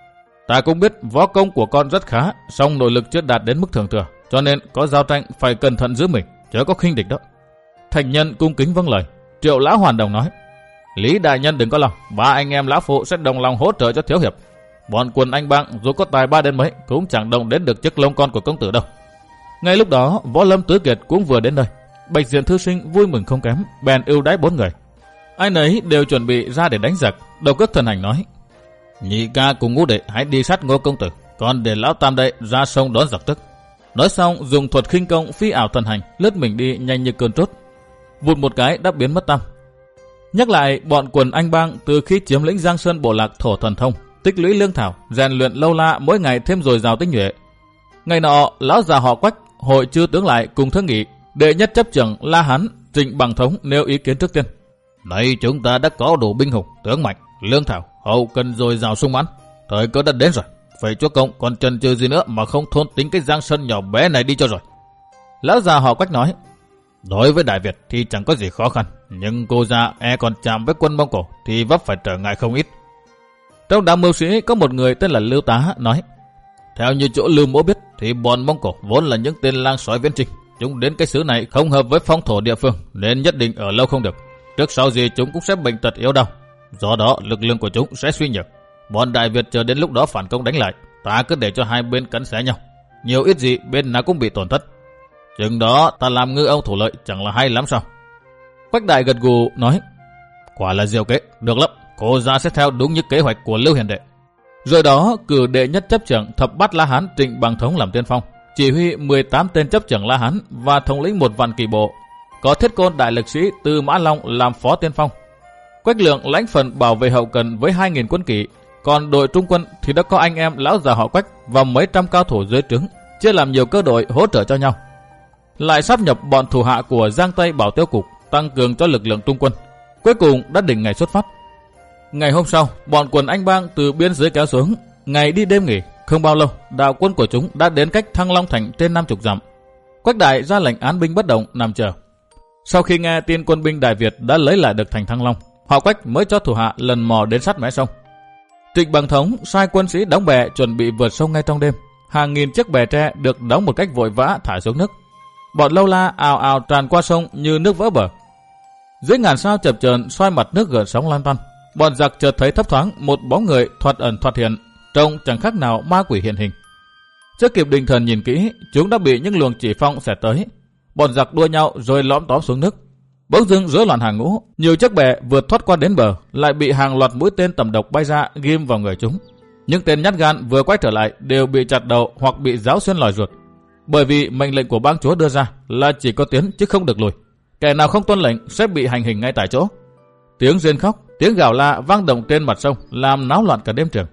Ta cũng biết võ công của con rất khá, song nội lực chưa đạt đến mức thường thừa, cho nên có giao tranh phải cẩn thận giữ mình, chớ có khinh địch đó. Thành Nhân cung kính vâng lời. Triệu lão hoàn đồng nói: Lý đại nhân đừng có lòng, ba anh em lão phụ sẽ đồng lòng hỗ trợ cho thiếu hiệp. Bọn quần anh bang dù có tài ba đến mấy cũng chẳng động đến được chiếc lông con của công tử đâu. Ngay lúc đó, Võ Lâm Tứ Kiệt cũng vừa đến nơi. Bạch Diện thư sinh vui mừng không kém, bèn ưu đãi bốn người. Ai nấy đều chuẩn bị ra để đánh giặc. Độc Cước Thần Hành nói: Nhị ca cùng ngũ đệ hãy đi sát Ngô công tử, còn để lão tam đây ra sông đón giặc tức. Nói xong dùng thuật khinh công phi ảo thần hành, lướt mình đi nhanh như cơn trốt, vụt một cái đã biến mất tăm. Nhắc lại, bọn quần anh bang từ khi chiếm lĩnh Giang Sơn bộ lạc thổ thần thông, tích lũy lương thảo, rèn luyện lâu la, mỗi ngày thêm dồi dào tinh nhuệ. Ngày nọ, lão già họ Quách hội chư tướng lại cùng thương nghị. Đệ nhất chấp trưởng La Hán Trịnh Bằng Thống nêu ý kiến trước tiên: Nay chúng ta đã có đủ binh hùng, tướng mạnh, lương thảo, hậu cần dồi dào sung mãn, thời cơ đã đến rồi. Phải chúa công còn chần chừ gì nữa mà không thôn tính cái Giang Sơn nhỏ bé này đi cho rồi. Lão già họ Quách nói: Đối với Đại Việt thì chẳng có gì khó khăn, nhưng cô già e còn chạm với quân Mông Cổ thì vấp phải trở ngại không ít. Trong đám mưu sĩ có một người tên là Lưu Tá nói: Theo như chỗ Lưu mỗ biết thì bọn Mông Cổ vốn là những tên lang sói viễn chinh. Chúng đến cái xứ này không hợp với phong thổ địa phương nên nhất định ở lâu không được. Trước sau gì chúng cũng sẽ bệnh tật yếu đau. Do đó lực lượng của chúng sẽ suy nhược. Bọn Đại Việt chờ đến lúc đó phản công đánh lại, ta cứ để cho hai bên cắn xé nhau. Nhiều ít gì bên nào cũng bị tổn thất. Chừng đó ta làm ngư ông thủ lợi chẳng là hay lắm sao? Quách Đại gật gù nói: Quả là diệu kế, được lắm. Cô ra sẽ theo đúng như kế hoạch của Lưu Hiền đệ. Rồi đó cử đệ nhất chấp trưởng thập bát La Hán Trịnh Bằng Thống làm tiên phong, chỉ huy mười tám tên chấp trưởng La Hán và thống lĩnh một vạn kỳ bộ. Có Thiết Côn đại lực sĩ Từ Mã Long làm phó tiên phong. Quách Lượng lãnh phần bảo vệ hậu cần với hai nghìn quân kỵ, còn đội trung quân thì đã có anh em lão già họ Quách và mấy trăm cao thủ dưới trướng, chia làm nhiều cơ đội hỗ trợ cho nhau. Lại sáp nhập bọn thủ hạ của Giang Tây Bảo Tiêu Cục, tăng cường cho lực lượng trung quân. Cuối cùng đã định ngày xuất phát. Ngày hôm sau, bọn quần anh bang từ biên giới kéo xuống, ngày đi đêm nghỉ, không bao lâu, đạo quân của chúng đã đến cách Thăng Long thành trên năm mươi dặm. Quách Đại ra lệnh án binh bất động nằm chờ. Sau khi nghe tin quân binh Đại Việt đã lấy lại được thành Thăng Long, họ Quách mới cho thủ hạ lần mò đến sát mé sông. Trịnh Bằng Thống sai quân sĩ đóng bè chuẩn bị vượt sông ngay trong đêm. Hàng nghìn chiếc bè tre được đóng một cách vội vã thả xuống nước. Bọn lâu la ào ào tràn qua sông như nước vỡ bờ. Dưới ngàn sao chập chờn xoay mặt nước gợn sóng lan tăn, bọn giặc chợt thấy thấp thoáng một bóng người thoạt ẩn thoạt hiện, trông chẳng khác nào ma quỷ hiện hình. Chưa kịp định thần nhìn kỹ, chúng đã bị những luồng chỉ phong xẹt tới. Bọn giặc đua nhau rồi lõm tóm xuống nước. Bỗng dưng rối loạn hàng ngũ, nhiều chiếc bè vượt thoát qua đến bờ, lại bị hàng loạt mũi tên tầm độc bay ra ghim vào người chúng. Những tên nhát gan vừa quay trở lại đều bị chặt đầu hoặc bị giáo xuyên lòi ruột. Bởi vì mệnh lệnh của bang chúa đưa ra là chỉ có tiến chứ không được lùi. Kẻ nào không tuân lệnh sẽ bị hành hình ngay tại chỗ. Tiếng rên khóc, tiếng gào la vang động trên mặt sông, làm náo loạn cả đêm trường.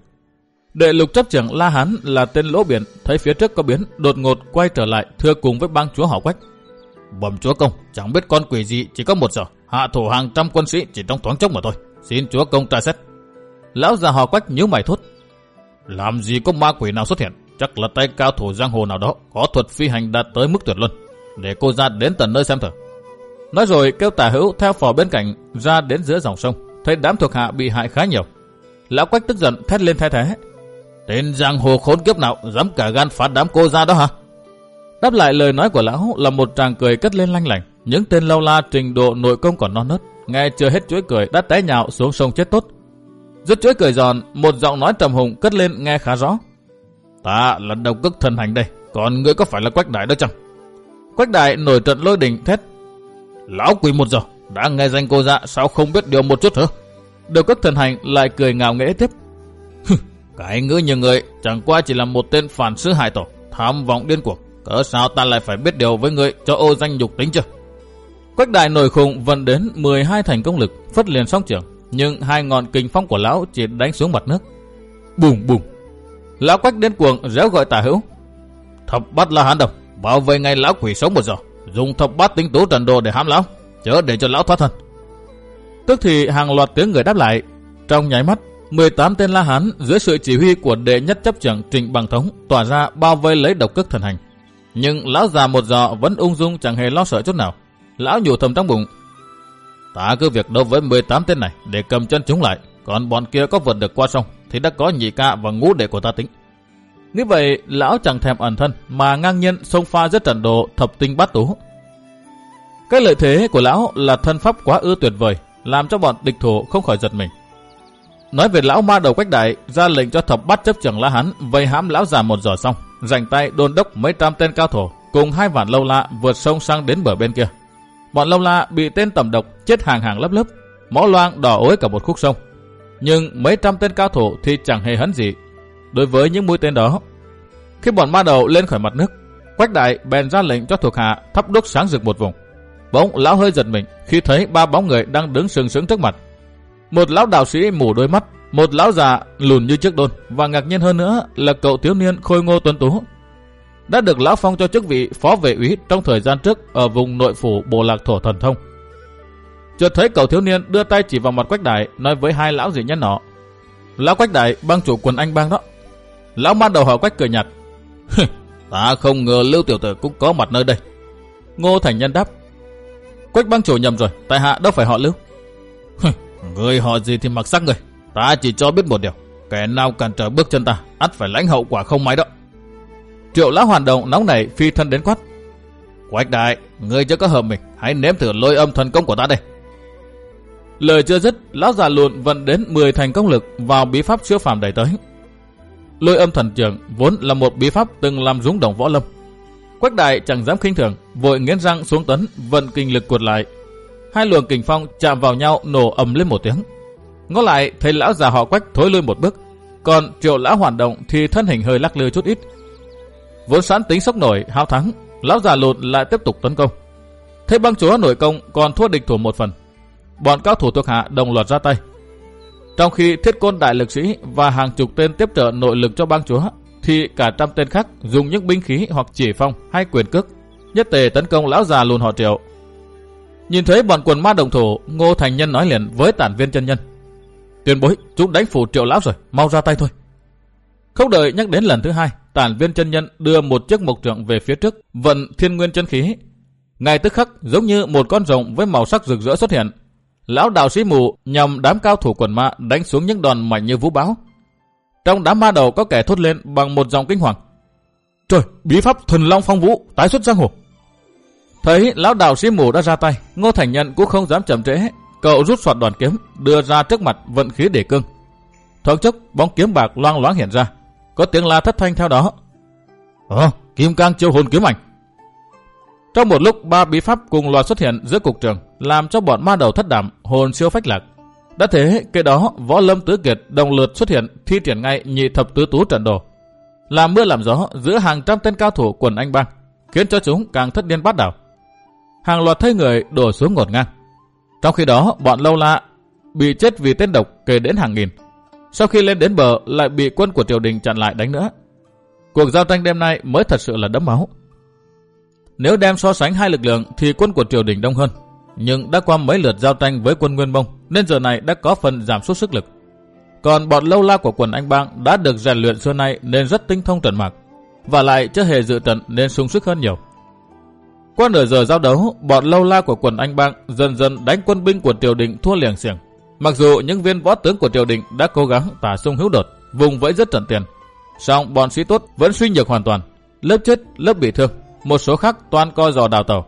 Đệ lục chấp trưởng La Hán là tên Lỗ Biển, thấy phía trước có biến, đột ngột quay trở lại thưa cùng với bang chúa họ Quách. Bẩm chúa công, chẳng biết con quỷ gì chỉ có một giờ hạ thủ hàng trăm quân sĩ chỉ trong thoáng chốc mà thôi. Xin chúa công tra xét. Lão già họ Quách nhíu mày thốt. Làm gì có ma quỷ nào xuất hiện? Chắc là tay cao thủ giang hồ nào đó có thuật phi hành đạt tới mức tuyệt luân. Để cô ra đến tận nơi xem thử. Nói rồi kêu Tả Hữu theo phò bên cạnh ra đến giữa dòng sông. Thấy đám thuộc hạ bị hại khá nhiều. Lão Quách tức giận thét lên thay thế. Tên giang hồ khốn kiếp nào dám cả gan phá đám cô ra đó hả? Đáp lại lời nói của lão là một tràng cười cất lên lanh lảnh. Những tên lâu la trình độ nội công còn non nớt, nghe chưa hết chuỗi cười đã té nhào xuống sông chết tốt. Dứt chuỗi cười giòn, một giọng nói trầm hùng cất lên nghe khá rõ. Ta là độc cức thần hành đây, còn ngươi có phải là Quách Đại đó chăng? Quách Đại nổi trận lôi đình thét. Lão quỷ một giờ, đã nghe danh cô dạ sao không biết điều một chút hả? Độc cức thần hành lại cười ngạo nghễ tiếp. Cái ngữ như ngươi chẳng qua chỉ là một tên phản sư hại tổ, tham vọng điên cuồng. Cỡ sao ta lại phải biết điều với ngươi cho ô danh nhục tính chưa? Quách Đại nổi khùng vận đến mười hai thành công lực, phất liền song trưởng, nhưng hai ngọn kình phong của lão chỉ đánh xuống mặt nước. Bùm bùm. Lão Quách đến cuồng réo gọi Tả Hữu. Thập bát La Hán Đồng, bảo vệ ngay lão quỷ sống một giờ, dùng thập bát tinh tú trần đồ để hãm lão, chớ để cho lão thoát thân. Tức thì hàng loạt tiếng người đáp lại. Trong nháy mắt, mười tám tên La Hán dưới sự chỉ huy của đệ nhất chấp trưởng Trịnh Bằng Thống tỏa ra bao vây lấy độc cức thần hành. Nhưng lão già một giờ vẫn ung dung chẳng hề lo sợ chút nào. Lão nhủ thầm trong bụng. Ta cứ việc đấu với mười tám tên này để cầm chân chúng lại, còn bọn kia có vượt được qua sông thì đã có nhị ca và ngũ đệ của ta tính. Như vậy lão chẳng thèm ẩn thân mà ngang nhiên xông pha giữa trận đồ thập tinh bát tú. Cái lợi thế của lão là thân pháp quá ư tuyệt vời, làm cho bọn địch thủ không khỏi giật mình. Nói về lão ma đầu Quách Đại ra lệnh cho thập bát chấp trưởng La Hán vây hãm lão già một giờ xong, rảnh tay đôn đốc mấy trăm tên cao thủ cùng hai vạn lâu la vượt sông sang đến bờ bên kia. Bọn lâu la bị tên tẩm độc chết hàng hàng lớp lớp, máu loang đỏ ối cả một khúc sông. Nhưng mấy trăm tên cao thủ thì chẳng hề hấn gì đối với những mũi tên đó. Khi bọn ma đầu lên khỏi mặt nước, Quách Đại bèn ra lệnh cho thuộc hạ thắp đuốc sáng rực một vùng. Bỗng lão hơi giật mình khi thấy ba bóng người đang đứng sừng sững trước mặt. Một lão đạo sĩ mù đôi mắt, một lão già lùn như chiếc đôn, và ngạc nhiên hơn nữa là cậu thiếu niên khôi ngô tuấn tú, đã được lão phong cho chức vị phó vệ úy trong thời gian trước ở vùng nội phủ Bồ Lạc Thổ Thần Thông. Chợt thấy cậu thiếu niên đưa tay chỉ vào mặt Quách Đại, nói với hai lão dị nhân nọ. Lão Quách Đại, bang chủ quần anh bang đó. Lão ma đầu họ Quách cười nhạt. Ta không ngờ Lưu tiểu tử cũng có mặt nơi đây. Ngô Thành Nhân đáp. Quách bang chủ nhầm rồi, tại hạ đâu phải họ Lưu. Người họ gì thì mặc sắc người, ta chỉ cho biết một điều, kẻ nào cản trở bước chân ta, ắt phải lãnh hậu quả không may đó. Triệu lão Hoàn Đồng nóng nảy phi thân đến quát. Quách Đại, ngươi chưa có hợp mình, hãy nếm thử lôi âm thần công của ta đây. Lời chưa dứt, lão già lùn vận đến mười thành công lực vào bí pháp siêu phàm đẩy tới. Lôi âm thần trưởng vốn là một bí pháp từng làm rúng động võ lâm. Quách Đại chẳng dám khinh thường, vội nghiến răng xuống tấn, vận kinh lực cuột lại. Hai luồng kình phong chạm vào nhau nổ ầm lên một tiếng. Ngó lại thấy lão già họ Quách thối lui một bước, còn Triệu lão Hoàn Động thì thân hình hơi lắc lư chút ít. Vốn sẵn tính sốc nổi hao thắng, lão già lùn lại tiếp tục tấn công. Thấy bang chúa nội công còn thua địch thủ một phần, bọn cao thủ thuộc hạ đồng loạt ra tay. Trong khi Thiết Côn đại lực sĩ và hàng chục tên tiếp trợ nội lực cho bang chúa, thì cả trăm tên khác dùng những binh khí hoặc chỉ phong hay quyền cước nhất tề tấn công lão già lùn họ Triệu. Nhìn thấy bọn quần ma đồng thủ, Ngô Thành Nhân nói liền với Tản Viên chân nhân. Tiền bối, chúng đánh phủ Triệu lão rồi, mau ra tay thôi. Không đợi nhắc đến lần thứ hai, Tản Viên chân nhân đưa một chiếc mộc trượng về phía trước, vận thiên nguyên chân khí. Ngay tức khắc giống như một con rồng với màu sắc rực rỡ xuất hiện. Lão đạo sĩ mù nhằm đám cao thủ quần ma đánh xuống những đòn mạnh như vũ bão. Trong đám ma đầu có kẻ thốt lên bằng một dòng kinh hoàng. Trời, bí pháp Thuần Long Phong Vũ tái xuất giang hồ. Thấy lão đạo sĩ mù đã ra tay, Ngô Thành Nhân cũng không dám chậm trễ, cậu rút soạt đoàn kiếm đưa ra trước mặt vận khí để cương. Thoáng chốc bóng kiếm bạc loang loáng hiện ra, có tiếng la thất thanh theo đó. Ờ, Kim Cang Chiêu Hồn Kiếm Ảnh. Trong một lúc ba bí pháp cùng loạt xuất hiện giữa cục trường, làm cho bọn ma đầu thất đảm, hồn siêu phách lạc. Đã thế, cái đó võ lâm tứ kiệt đồng lượt xuất hiện thi triển ngay nhị thập tứ tú trận đồ, làm mưa làm gió giữa hàng trăm tên cao thủ quần anh bang, khiến cho chúng càng thất điên bát đảo. Hàng loạt thấy người đổ xuống ngổn ngang. Trong khi đó, bọn lâu la bị chết vì tên độc kể đến hàng nghìn. Sau khi lên đến bờ lại bị quân của triều đình chặn lại đánh nữa. Cuộc giao tranh đêm nay mới thật sự là đẫm máu. Nếu đem so sánh hai lực lượng thì quân của triều đình đông hơn, nhưng đã qua mấy lượt giao tranh với quân Nguyên Mông nên giờ này đã có phần giảm sút sức lực. Còn bọn lâu la của quần Anh Bang đã được rèn luyện xưa nay nên rất tinh thông trận mạc, và lại chưa hề dự trận nên sung sức hơn nhiều. Qua nửa giờ giao đấu, bọn lâu la của quần Anh Bang dần dần đánh quân binh của triều đình thua liềng xiềng. Mặc dù những viên võ tướng của triều đình đã cố gắng tả sung hữu đột, vùng vẫy rất trận tiền, song bọn sĩ tốt vẫn suy nhược hoàn toàn, lớp chết lớp bị thương, một số khác toàn co giò đào tàu.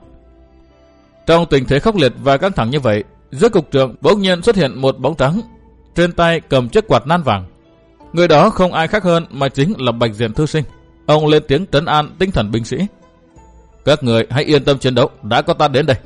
Trong tình thế khốc liệt và căng thẳng như vậy, giữa cục trưởng bỗng nhiên xuất hiện một bóng trắng, trên tay cầm chiếc quạt nan vàng. Người đó không ai khác hơn mà chính là Bạch Diện Thư Sinh. Ông lên tiếng trấn an tinh thần binh sĩ. Các người hãy yên tâm chiến đấu, đã có ta đến đây.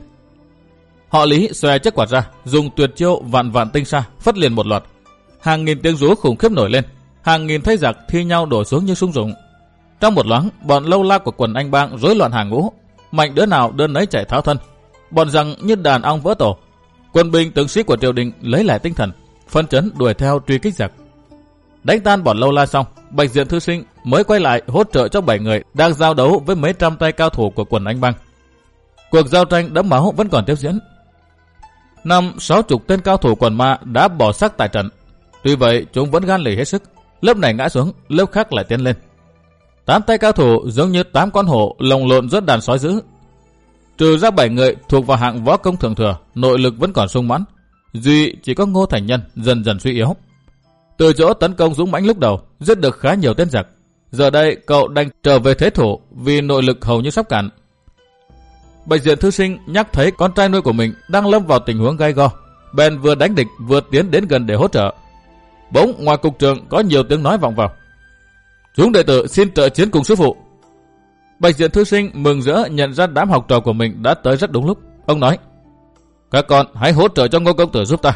Họ Lý xòe chiếc quạt ra, dùng tuyệt chiêu vạn vạn tinh sa phất liền một loạt. Hàng nghìn tiếng rú khủng khiếp nổi lên, hàng nghìn thấy giặc thi nhau đổ xuống như sung rụng. Trong một loáng, bọn lâu la của quần Anh Bang rối loạn hàng ngũ, mạnh đứa nào đơn nấy chạy tháo thân. Bọn giằng như đàn ong vỡ tổ. Quân binh tướng sĩ của triều đình lấy lại tinh thần, phân chấn đuổi theo truy kích giặc. Đánh tan bọn lâu la xong, Bạch Diện Thư Sinh mới quay lại hỗ trợ cho bảy người đang giao đấu với mấy trăm tay cao thủ của quần Anh Bang. Cuộc giao tranh đẫm máu vẫn còn tiếp diễn. Năm sáu chục tên cao thủ quần Ma đã bỏ xác tại trận. Tuy vậy chúng vẫn gan lì hết sức, lớp này ngã xuống, lớp khác lại tiến lên. Tám tay cao thủ giống như tám con hổ lồng lộn rất đàn sói dữ. Trừ ra bảy người thuộc vào hạng võ công thượng thừa, nội lực vẫn còn sung mãn, duy chỉ có Ngô Thành Nhân dần dần suy yếu. Từ chỗ tấn công dũng mãnh lúc đầu, giết được khá nhiều tên giặc, giờ đây cậu đành trở về thế thủ vì nội lực hầu như sắp cạn. Bạch Diện Thư Sinh nhắc thấy con trai nuôi của mình đang lâm vào tình huống gay go, bèn vừa đánh địch vừa tiến đến gần để hỗ trợ. Bỗng ngoài cục trường có nhiều tiếng nói vọng vào. Chúng đệ tử xin trợ chiến cùng sư phụ. Bạch Diện Thư Sinh mừng rỡ nhận ra đám học trò của mình đã tới rất đúng lúc. Ông nói: các con hãy hỗ trợ cho Ngô công tử giúp ta.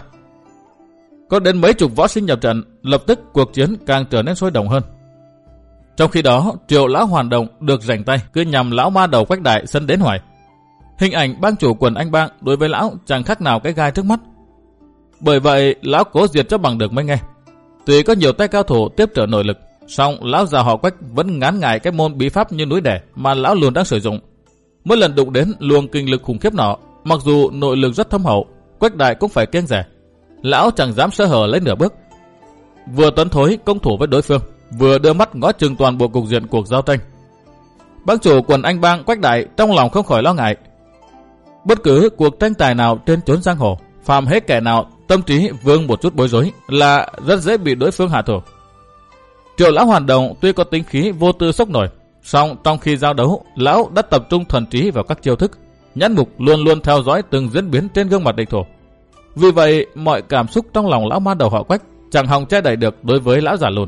Có đến mấy chục võ sinh nhập trận, lập tức cuộc chiến càng trở nên sôi động hơn. Trong khi đó, Triệu lão Hoàn Đồng được rảnh tay cứ nhằm lão ma đầu Quách Đại sân đến hoài. Hình ảnh bang chủ quần Anh Bang đối với lão chẳng khác nào cái gai trước mắt. Bởi vậy lão cố diệt cho bằng được mới nghe. Tuy có nhiều tay cao thủ tiếp trợ nội lực, song lão già họ Quách vẫn ngán ngại cái môn bí pháp như núi đè mà lão luôn đang sử dụng. Mỗi lần đụng đến luồng kinh lực khủng khiếp nọ, mặc dù nội lực rất thâm hậu, Quách Đại cũng phải kiêng dè. Lão chẳng dám sơ hở lấy nửa bước. Vừa tấn thối công thủ với đối phương, vừa đưa mắt ngó chừng toàn bộ cục diện cuộc giao tranh. Bang chủ quần Anh Bang Quách Đại trong lòng không khỏi lo ngại. Bất cứ cuộc tranh tài nào trên chốn giang hồ, phàm hết kẻ nào tâm trí vương một chút bối rối là rất dễ bị đối phương hạ thủ. Triệu lão Hoàn Đồng tuy có tính khí vô tư sốc nổi, song trong khi giao đấu, lão đã tập trung thuần trí vào các chiêu thức, nhãn mục luôn luôn theo dõi từng diễn biến trên gương mặt địch thủ. Vì vậy, mọi cảm xúc trong lòng lão ma đầu họ Quách chẳng hòng che đậy được đối với lão già lùn.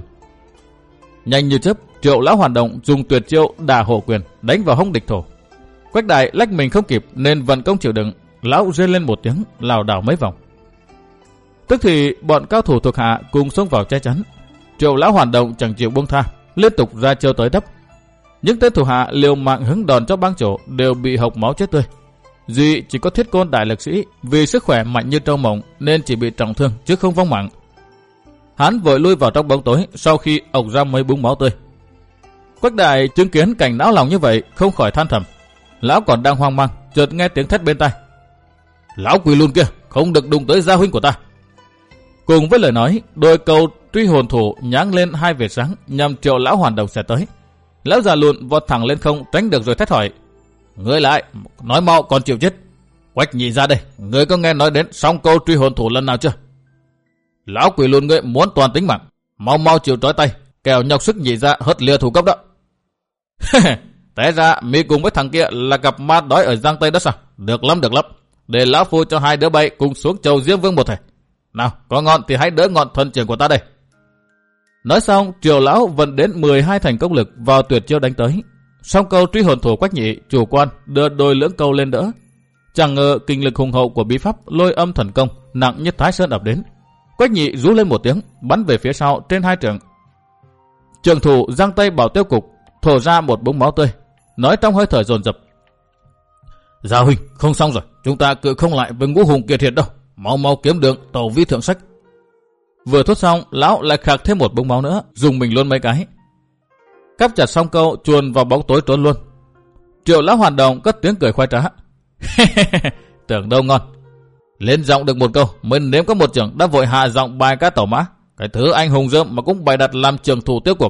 Nhanh như chớp, Triệu lão Hoàn Đồng dùng tuyệt chiêu đả hổ quyền đánh vào hông địch thủ. Quách Đại lách mình không kịp nên vận công chịu đựng, lão rên lên một tiếng, lảo đảo mấy vòng. Tức thì bọn cao thủ thuộc hạ cùng xông vào che chắn. Triệu lão Hoàn Đồng chẳng chịu buông tha, liên tục ra chiêu tới đắp. Những tên thủ hạ liều mạng hứng đòn cho bang chủ đều bị hộc máu chết tươi. Duy chỉ có Thiết Côn đại lực sĩ vì sức khỏe mạnh như trâu mộng nên chỉ bị trọng thương chứ không vong mạng. Hắn vội lui vào trong bóng tối sau khi ộc ra mấy búng máu tươi. Quách Đại chứng kiến cảnh náo lòng như vậy không khỏi than thầm. Lão còn đang hoang mang, chợt nghe tiếng thét bên tai: lão quỷ lùn kia, không được đụng tới gia huynh của ta. Cùng với lời nói, đôi câu truy hồn thủ nháng lên hai vệt sáng nhằm Triệu lão Hoàn Đồng sẽ tới. Lão già lùn vọt thẳng lên không tránh được rồi thét hỏi: ngươi lại, nói mau còn chịu chết. Quách nhị ra đây, ngươi có nghe nói đến song câu truy hồn thủ lần nào chưa? Lão quỷ lùn ngươi muốn toàn tính mạng, mau mau chịu trói tay, kẻo nhọc sức nhị ra hất lìa thủ cấp đó. Té ra mi cùng với thằng kia là gặp ma đói ở Giang Tây đó sao? Được lắm được lắm, để lão phu cho hai đứa bay cùng xuống chầu Diêm Vương một thể. Nào, có ngọn thì hãy đỡ ngọn thuần trưởng của ta đây. Nói xong, Triệu lão vận đến mười hai thành công lực vào tuyệt chiêu đánh tới. Song câu truy hồn thủ Quách nhị chủ quan đưa đôi lưỡng câu lên đỡ. Chẳng ngờ kinh lực hùng hậu của bí pháp lôi âm thần công nặng như Thái Sơn ập đến. Quách nhị rú lên một tiếng, bắn về phía sau trên hai trường. Trường thủ Giang Tây Bảo Tiêu Cục thổ ra một búng máu tươi, nói trong hơi thở dồn dập: Gia huynh, không xong rồi, chúng ta cự không lại với Ngũ Hùng kiệt hiệt đâu, mau mau kiếm đường tàu vi thượng sách. Vừa thốt xong, lão lại khạc thêm một búng máu nữa, dùng mình luôn mấy cái. Cắp chặt xong câu, chuồn vào bóng tối trốn luôn. Triệu lão hoàn đồng cất tiếng cười khoái trá. Tưởng đâu ngon. Lên giọng được một câu, mình nếm có một trưởng đã vội hạ giọng bài ca tẩu mã. Cái thứ anh hùng dơm mà cũng bày đặt làm trường thủ tiếp cuộc.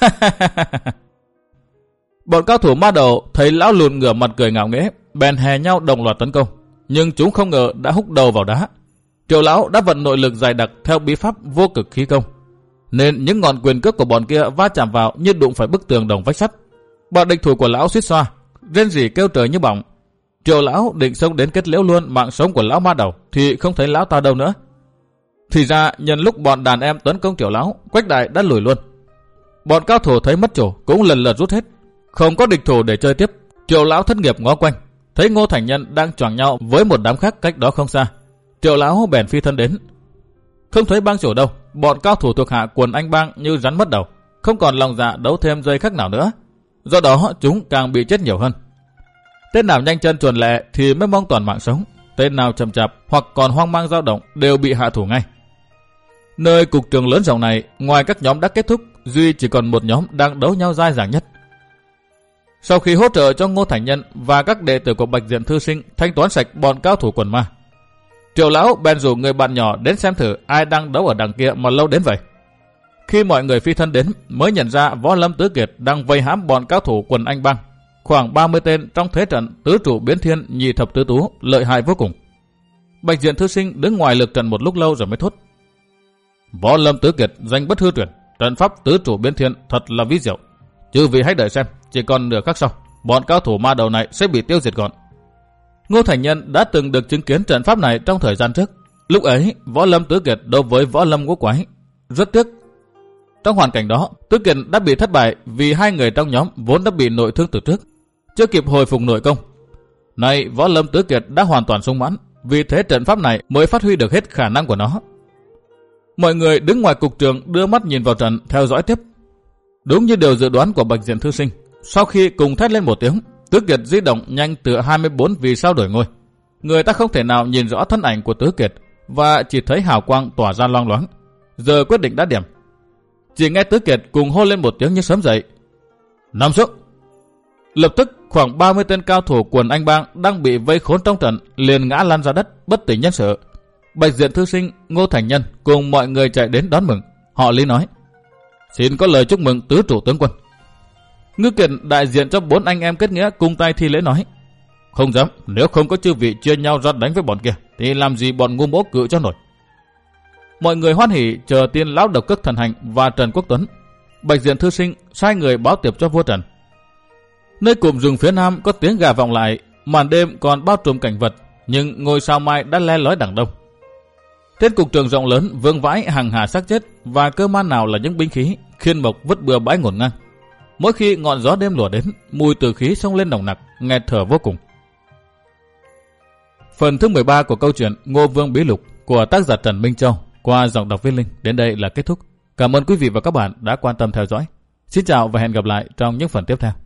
Bọn cao thủ ma đầu thấy lão lùn ngửa mặt cười ngạo nghễ, bèn hè nhau đồng loạt tấn công. Nhưng chúng không ngờ đã húc đầu vào đá. Triệu lão đã vận nội lực dày đặc theo bí pháp vô cực khí công, nên những ngọn quyền cước của bọn kia va chạm vào như đụng phải bức tường đồng vách sắt. Bọn địch thủ của lão suýt xoa, rên rỉ kêu trời như bỏng. Triệu lão định xông đến kết liễu luôn mạng sống của lão ma đầu thì không thấy lão ta đâu nữa. Thì ra nhân lúc bọn đàn em tấn công Triệu lão, Quách Đại đã lùi luôn. Bọn cao thủ thấy mất chủ cũng lần lượt rút hết, không có địch thủ để chơi tiếp. Triệu lão thất nghiệp ngó quanh, thấy Ngô Thành Nhân đang choảng nhau với một đám khác cách đó không xa. Triệu lão bèn phi thân đến. Không thấy bang chủ đâu, bọn cao thủ thuộc hạ quần anh bang như rắn mất đầu, không còn lòng dạ đấu thêm giây khắc nào nữa. Do đó chúng càng bị chết nhiều hơn. Tên nào nhanh chân chuồn lẹ thì mới mong toàn mạng sống, tên nào chậm chạp hoặc còn hoang mang dao động đều bị hạ thủ ngay. Nơi cục trường lớn rộng này, ngoài các nhóm đã kết thúc, duy chỉ còn một nhóm đang đấu nhau dai dẳng nhất. Sau khi hỗ trợ cho Ngô Thành Nhân và các đệ tử của Bạch Diện Thư Sinh thanh toán sạch bọn cao thủ quần ma, Triệu lão bèn rủ người bạn nhỏ đến xem thử ai đang đấu ở đằng kia mà lâu đến vậy. Khi mọi người phi thân đến, mới nhận ra Võ Lâm Tứ Kiệt đang vây hãm bọn cao thủ quần anh bang, khoảng ba mươi tên trong thế trận tứ trụ biến thiên nhị thập tứ tú, lợi hại vô cùng. Bạch Diện Thư Sinh đứng ngoài lực trận một lúc lâu rồi mới thốt: Võ Lâm Tứ Kiệt danh bất hư truyền, trận pháp tứ trụ biến thiên thật là ví diệu. Chư vị hãy đợi xem, chỉ còn nửa khắc sau, bọn cao thủ ma đầu này sẽ bị tiêu diệt gọn. Ngô Thành Nhân đã từng được chứng kiến trận pháp này trong thời gian trước. Lúc ấy, Võ Lâm Tứ Kiệt đấu với Võ Lâm Ngũ Quái. Rất tiếc, trong hoàn cảnh đó, Tứ Kiệt đã bị thất bại vì hai người trong nhóm vốn đã bị nội thương từ trước, chưa kịp hồi phục nội công. Nay Võ Lâm Tứ Kiệt đã hoàn toàn sung mãn, vì thế trận pháp này mới phát huy được hết khả năng của nó. Mọi người đứng ngoài cục trường đưa mắt nhìn vào trận, theo dõi tiếp. Đúng như điều dự đoán của Bạch Diện Thư Sinh, sau khi cùng thét lên một tiếng, Tứ Kiệt di động nhanh tựa hai mươi bốn vì sao đổi ngôi. Người ta không thể nào nhìn rõ thân ảnh của Tứ Kiệt và chỉ thấy hào quang tỏa ra loang loáng. Giờ quyết định đã điểm. Chỉ nghe Tứ Kiệt cùng hô lên một tiếng như sớm dậy: Nằm xuống! Lập tức khoảng ba mươi tên cao thủ quần anh bang đang bị vây khốn trong trận liền ngã lăn ra đất, bất tỉnh nhân sự. Bạch Diện Thư Sinh, Ngô Thành Nhân cùng mọi người chạy đến đón mừng. Họ lý nói: Xin có lời chúc mừng tứ trụ tướng quân. Ngư Kiệt đại diện cho bốn anh em kết nghĩa cùng tay thi lễ nói: Không dám, nếu không có chư vị chia nhau ra đánh với bọn kia thì làm gì bọn ngu mỗ cự cho nổi. Mọi người hoan hỉ chờ tiên lão Độc Cước Thần Hành và Trần Quốc Tuấn. Bạch Diện Thư Sinh sai người báo tiệp cho vua Trần. Nơi cụm rừng phía nam có tiếng gà vọng lại, màn đêm còn bao trùm cảnh vật, nhưng ngôi sao mai đã le lói đằng đông. Trên cục trường rộng lớn vương vãi hàng hà xác chết và cơ man nào là những binh khí, khiên mộc vứt bừa bãi ngổn ngang. Mỗi khi ngọn gió đêm lùa đến, mùi tử khí xông lên nồng nặc, nghẹt thở vô cùng. Phần thứ mười ba của câu chuyện Ngô Vương Bí Lục của tác giả Trần Minh Châu qua giọng đọc Viết Linh đến đây là kết thúc. Cảm ơn quý vị và các bạn đã quan tâm theo dõi. Xin chào và hẹn gặp lại trong những phần tiếp theo.